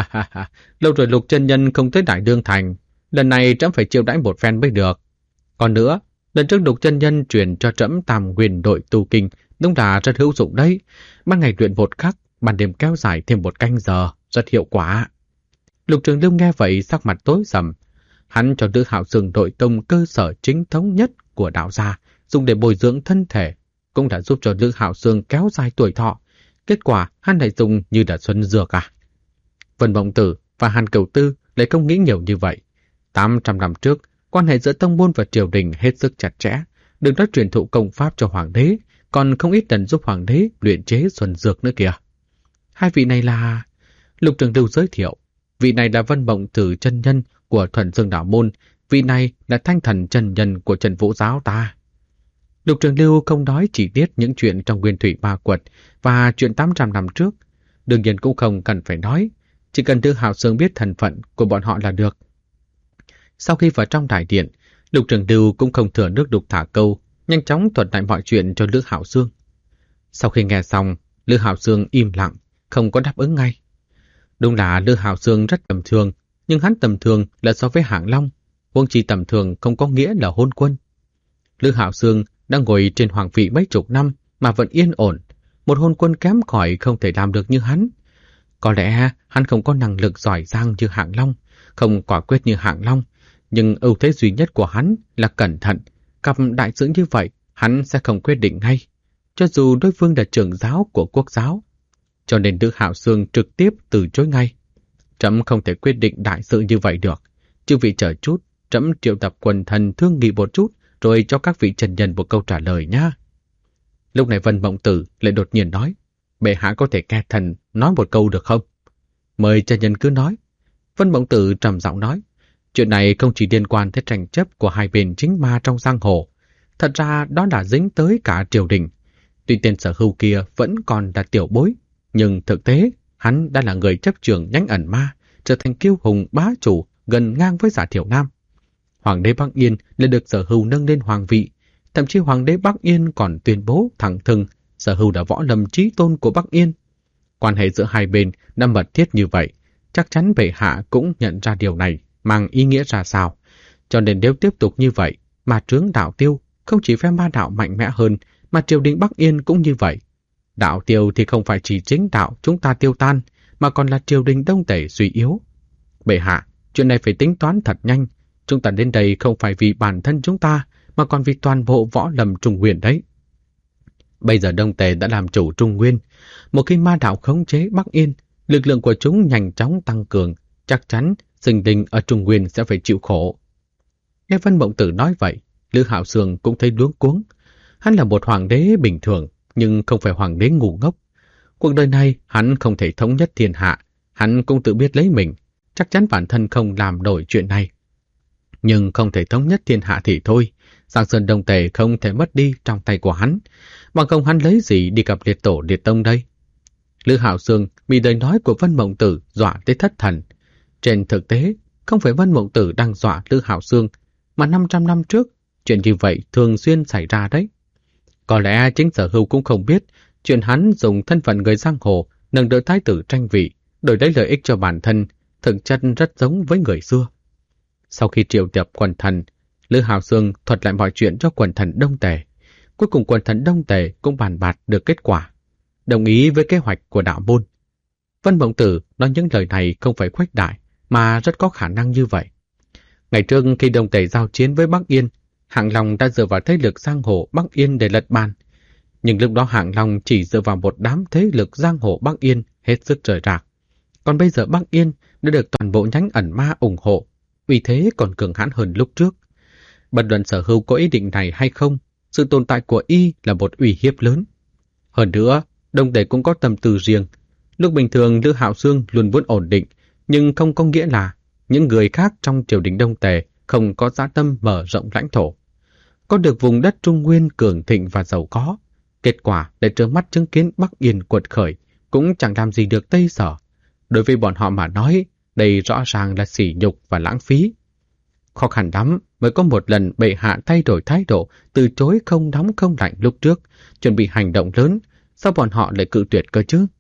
Lâu rồi Lục chân nhân không tới Đại Lương Thành, lần này trẫm phải chiêu đãi một phen mới được. Còn nữa, lần trước Lục chân nhân truyền cho trẫm Tam Nguyên đội tu kinh, đúng là rất hữu dụng đấy. Ban ngày luyện một khắc, ban đêm kéo dài thêm 1 canh giờ, rất hiệu quả. Lục Trường Lưu nghe vậy sắc mặt tối sầm. hắn cho Lữ Hạo Sương nội tông cơ sở chính thống nhất của đạo gia, dùng để bồi dưỡng thân thể, cũng đã giúp cho Lữ Hạo Sương kéo dài tuổi thọ. Kết quả hắn lại dùng như là xuân dược à? Vân Mộng Tử và Hàn Cửu Tư lại không nghĩ nhiều như vậy. 800 năm trước, quan hệ giữa tông môn và triều đình hết sức chặt chẽ, đừng nói truyền thụ công pháp cho hoàng đế, còn không ít lần giúp hoàng đế luyện chế xuân dược nữa kìa. Hai vị này là... Lục Trường Lưu giới thiệu, vị này là Vân Mộng Tử chân nhân của Thuần Dương Đạo Môn, vị này là Thanh Thần chân nhân của Trần Vũ giáo ta. Lục Trường Lưu không nói chi tiết những chuyện trong Nguyên Thủy Ma Quật và chuyện 800 năm trước, đương nhiên cũng không cần phải nói, chỉ cần Lữ Hạo Sương biết thân phận của bọn họ là được. Sau khi vào trong đại điện, Lục Trường Lưu cũng không thừa nước đục thả câu, nhanh chóng thuật lại mọi chuyện cho Lữ Hạo Sương. Sau khi nghe xong, Lữ Hạo Sương im lặng, không có đáp ứng ngay. Đúng là Lữ Hạo Sương rất tầm thường, nhưng hắn tầm thường là so với Hạng Long, huống chi tầm thường không có nghĩa là hôn quân. Lữ Hạo Sương đang ngồi trên hoàng vị mấy chục năm mà vẫn yên ổn, một hôn quân kém cỏi không thể làm được như hắn. Có lẽ hắn không có năng lực giỏi giang như Hạng Long, không quả quyết như Hạng Long, nhưng ưu thế duy nhất của hắn là cẩn thận. Gặp đại sự như vậy, hắn sẽ không quyết định ngay, cho dù đối phương là trưởng giáo của quốc giáo. Cho nên Lữ Hạo Sương trực tiếp từ chối ngay. Trẫm không thể quyết định đại sự như vậy được. Chư vị chờ chút, trẫm triệu tập quần thần thương nghị một chút, rồi cho các vị trần nhân một câu trả lời nhá. Lúc này Vân Mộng Tử lại đột nhiên nói, bệ hạ có thể nghe thần nói một câu được không? Mời trần nhân cứ nói. Vân Mộng Tử trầm giọng nói, chuyện này không chỉ liên quan tới tranh chấp của hai bên chính ma trong giang hồ. Thật ra đó đã dính tới cả triều đình. Tuy tên Sở Hưu kia vẫn còn là tiểu bối, nhưng thực tế hắn đã là người chấp trường nhánh ẩn ma, trở thành kiêu hùng bá chủ gần ngang với Giả Thiểu Nam. Hoàng đế Bắc Yên lại được Sở Hưu nâng lên hoàng vị, thậm chí Hoàng đế Bắc Yên còn tuyên bố thẳng thừng Sở Hưu là võ lâm chí tôn của Bắc Yên. Quan hệ giữa hai bên đã mật thiết như vậy, chắc chắn bệ hạ cũng nhận ra điều này mang ý nghĩa ra sao. Cho nên nếu tiếp tục như vậy, mà trướng đạo tiêu không chỉ phe ma đạo mạnh mẽ hơn, mà triều đình Bắc Yên cũng như vậy. Đạo tiêu thì không phải chỉ chính đạo chúng ta tiêu tan, mà còn là triều đình Đông Tề suy yếu. Bệ hạ, chuyện này phải tính toán thật nhanh. Chúng ta đến đây không phải vì bản thân chúng ta, mà còn vì toàn bộ võ lâm Trung Nguyên đấy. Bây giờ Đông Tề đã làm chủ Trung Nguyên. Một khi ma đạo khống chế Bắc Yên, lực lượng của chúng nhanh chóng tăng cường, chắc chắn sinh linh ở Trung Nguyên sẽ phải chịu khổ. Nghe Vân Mộng Tử nói vậy, Lữ Hạo Sương cũng thấy luống cuống. Hắn là một hoàng đế bình thường, nhưng không phải hoàng đế ngu ngốc. Cuộc đời này hắn không thể thống nhất thiên hạ, hắn cũng tự biết lấy mình, chắc chắn bản thân không làm nổi chuyện này. Nhưng không thể thống nhất thiên hạ thì thôi, Giang Sơn Đông Tề không thể mất đi trong tay của hắn, bằng không hắn lấy gì đi gặp liệt tổ liệt tông đây. Lữ Hạo Sương bị lời nói của Vân Mộng Tử dọa tới thất thần. Trên thực tế, không phải Vân Mộng Tử đang dọa Lữ Hạo Sương, mà 500 năm trước, chuyện như vậy thường xuyên xảy ra đấy. Có lẽ chính Sở Hưu cũng không biết, chuyện hắn dùng thân phận người giang hồ nâng đỡ thái tử tranh vị, đổi lấy lợi ích cho bản thân, thực chất rất giống với người xưa. Sau khi triệu tập quần thần, Lữ Hạo Sương thuật lại mọi chuyện cho quần thần Đông Tề. Cuối cùng quần thần Đông Tề cũng bàn bạc được kết quả, đồng ý với kế hoạch của đạo môn. Vân Mộng Tử nói những lời này không phải khuếch đại, mà rất có khả năng như vậy. Ngày trước khi Đông Tề giao chiến với Bắc Yên, Hạng Long đã dựa vào thế lực giang hồ Bắc Yên để lật bàn. Nhưng lúc đó Hạng Long chỉ dựa vào một đám thế lực giang hồ Bắc Yên hết sức rời rạc. Còn bây giờ Bắc Yên đã được toàn bộ nhánh ẩn ma ủng hộ, uy thế còn cường hãn hơn lúc trước. Bất luận Sở Hưu có ý định này hay không, sự tồn tại của y là một uy hiếp lớn. Hơn nữa, Đông Tề cũng có tâm tư riêng. Lúc bình thường Lữ Hạo Sương luôn muốn ổn định, nhưng không có nghĩa là những người khác trong triều đình Đông Tề không có dã tâm mở rộng lãnh thổ. Có được vùng đất Trung Nguyên cường thịnh và giàu có, kết quả để trơ mắt chứng kiến Bắc Yên quật khởi cũng chẳng làm gì được Tây Sở. Đối với bọn họ mà nói, đây rõ ràng là sỉ nhục và lãng phí. Khó khăn lắm mới có một lần bệ hạ thay đổi thái độ, từ chối không nóng không lạnh lúc trước, chuẩn bị hành động lớn, sao bọn họ lại cự tuyệt cơ chứ?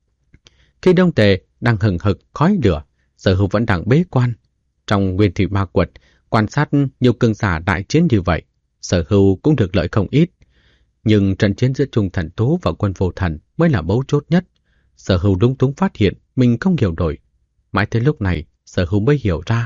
Khi Đông Tề đang hừng hực khói lửa, Sở Hưu vẫn đang bế quan. Trong Nguyên Thủy Ma Quật, quan sát nhiều cường giả đại chiến như vậy, Sở Hưu cũng được lợi không ít. Nhưng trận chiến giữa Trung Thần Tú và Quân Vô Thần mới là mấu chốt nhất. Sở Hưu lúng túng phát hiện mình không hiểu nổi. Mãi tới lúc này, Sở Hưu mới hiểu ra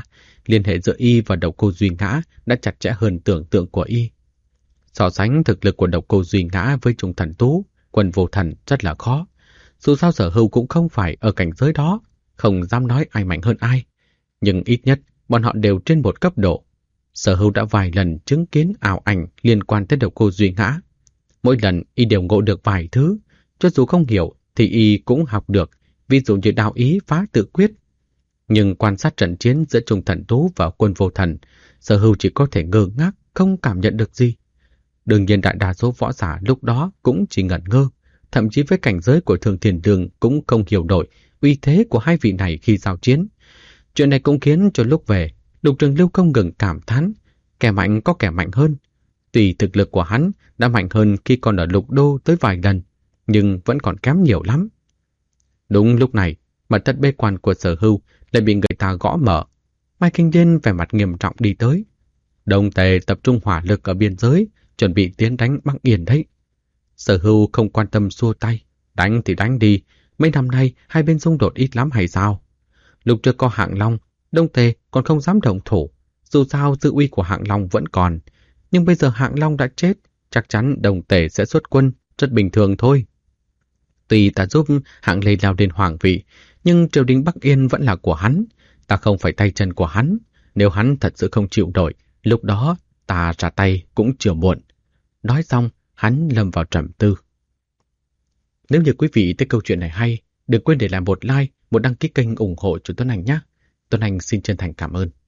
liên hệ giữa y và độc cô Duy Ngã đã chặt chẽ hơn tưởng tượng của y. So sánh thực lực của độc cô Duy Ngã với Trung Thần Tú, Quân Vô Thần rất là khó. Dù sao Sở Hưu cũng không phải ở cảnh giới đó, không dám nói ai mạnh hơn ai. Nhưng ít nhất, bọn họ đều trên một cấp độ. Sở Hưu đã vài lần chứng kiến ảo ảnh liên quan tới độc cô Duy Ngã. Mỗi lần y đều ngộ được vài thứ, cho dù không hiểu thì y cũng học được, ví dụ như đạo ý phá tự quyết. Nhưng quan sát trận chiến giữa Trung Thần Tú và Quân Vô Thần, Sở Hưu chỉ có thể ngơ ngác, không cảm nhận được gì. Đương nhiên đại đa số võ giả lúc đó cũng chỉ ngẩn ngơ, thậm chí với cảnh giới của Thường Thiền Đường cũng không hiểu nổi uy thế của hai vị này khi giao chiến. Chuyện này cũng khiến cho lúc về, Lục Trường Lưu không ngừng cảm thán, kẻ mạnh có kẻ mạnh hơn. Tuy thực lực của hắn đã mạnh hơn khi còn ở Lục Đô tới vài lần, nhưng vẫn còn kém nhiều lắm. Đúng lúc này, mật thất bế quan của Sở Hưu lại bị người ta gõ mở. Mai Kinh Điên vẻ mặt nghiêm trọng đi tới. Đồng Tề tập trung hỏa lực ở biên giới, chuẩn bị tiến đánh Bắc Yên đấy. Sở Hưu không quan tâm xua tay, đánh thì đánh đi, mấy năm nay hai bên xung đột ít lắm hay sao? Lúc trước có Hạng Long, Đông Tề còn không dám động thủ, dù sao dư uy của Hạng Long vẫn còn, nhưng bây giờ Hạng Long đã chết, chắc chắn Đông Tề sẽ xuất quân, rất bình thường thôi. Tuy ta giúp Hạng Lê leo lên hoàng vị, nhưng triều đình Bắc Yên vẫn là của hắn, ta không phải tay chân của hắn, nếu hắn thật sự không chịu nổi, lúc đó ta ra tay cũng chưa muộn. Nói xong, hắn lâm vào trầm tư. Nếu như quý vị thấy câu chuyện này hay, đừng quên để lại một like, một đăng ký kênh ủng hộ cho Tuấn Anh nhé. Tuấn Anh xin chân thành cảm ơn.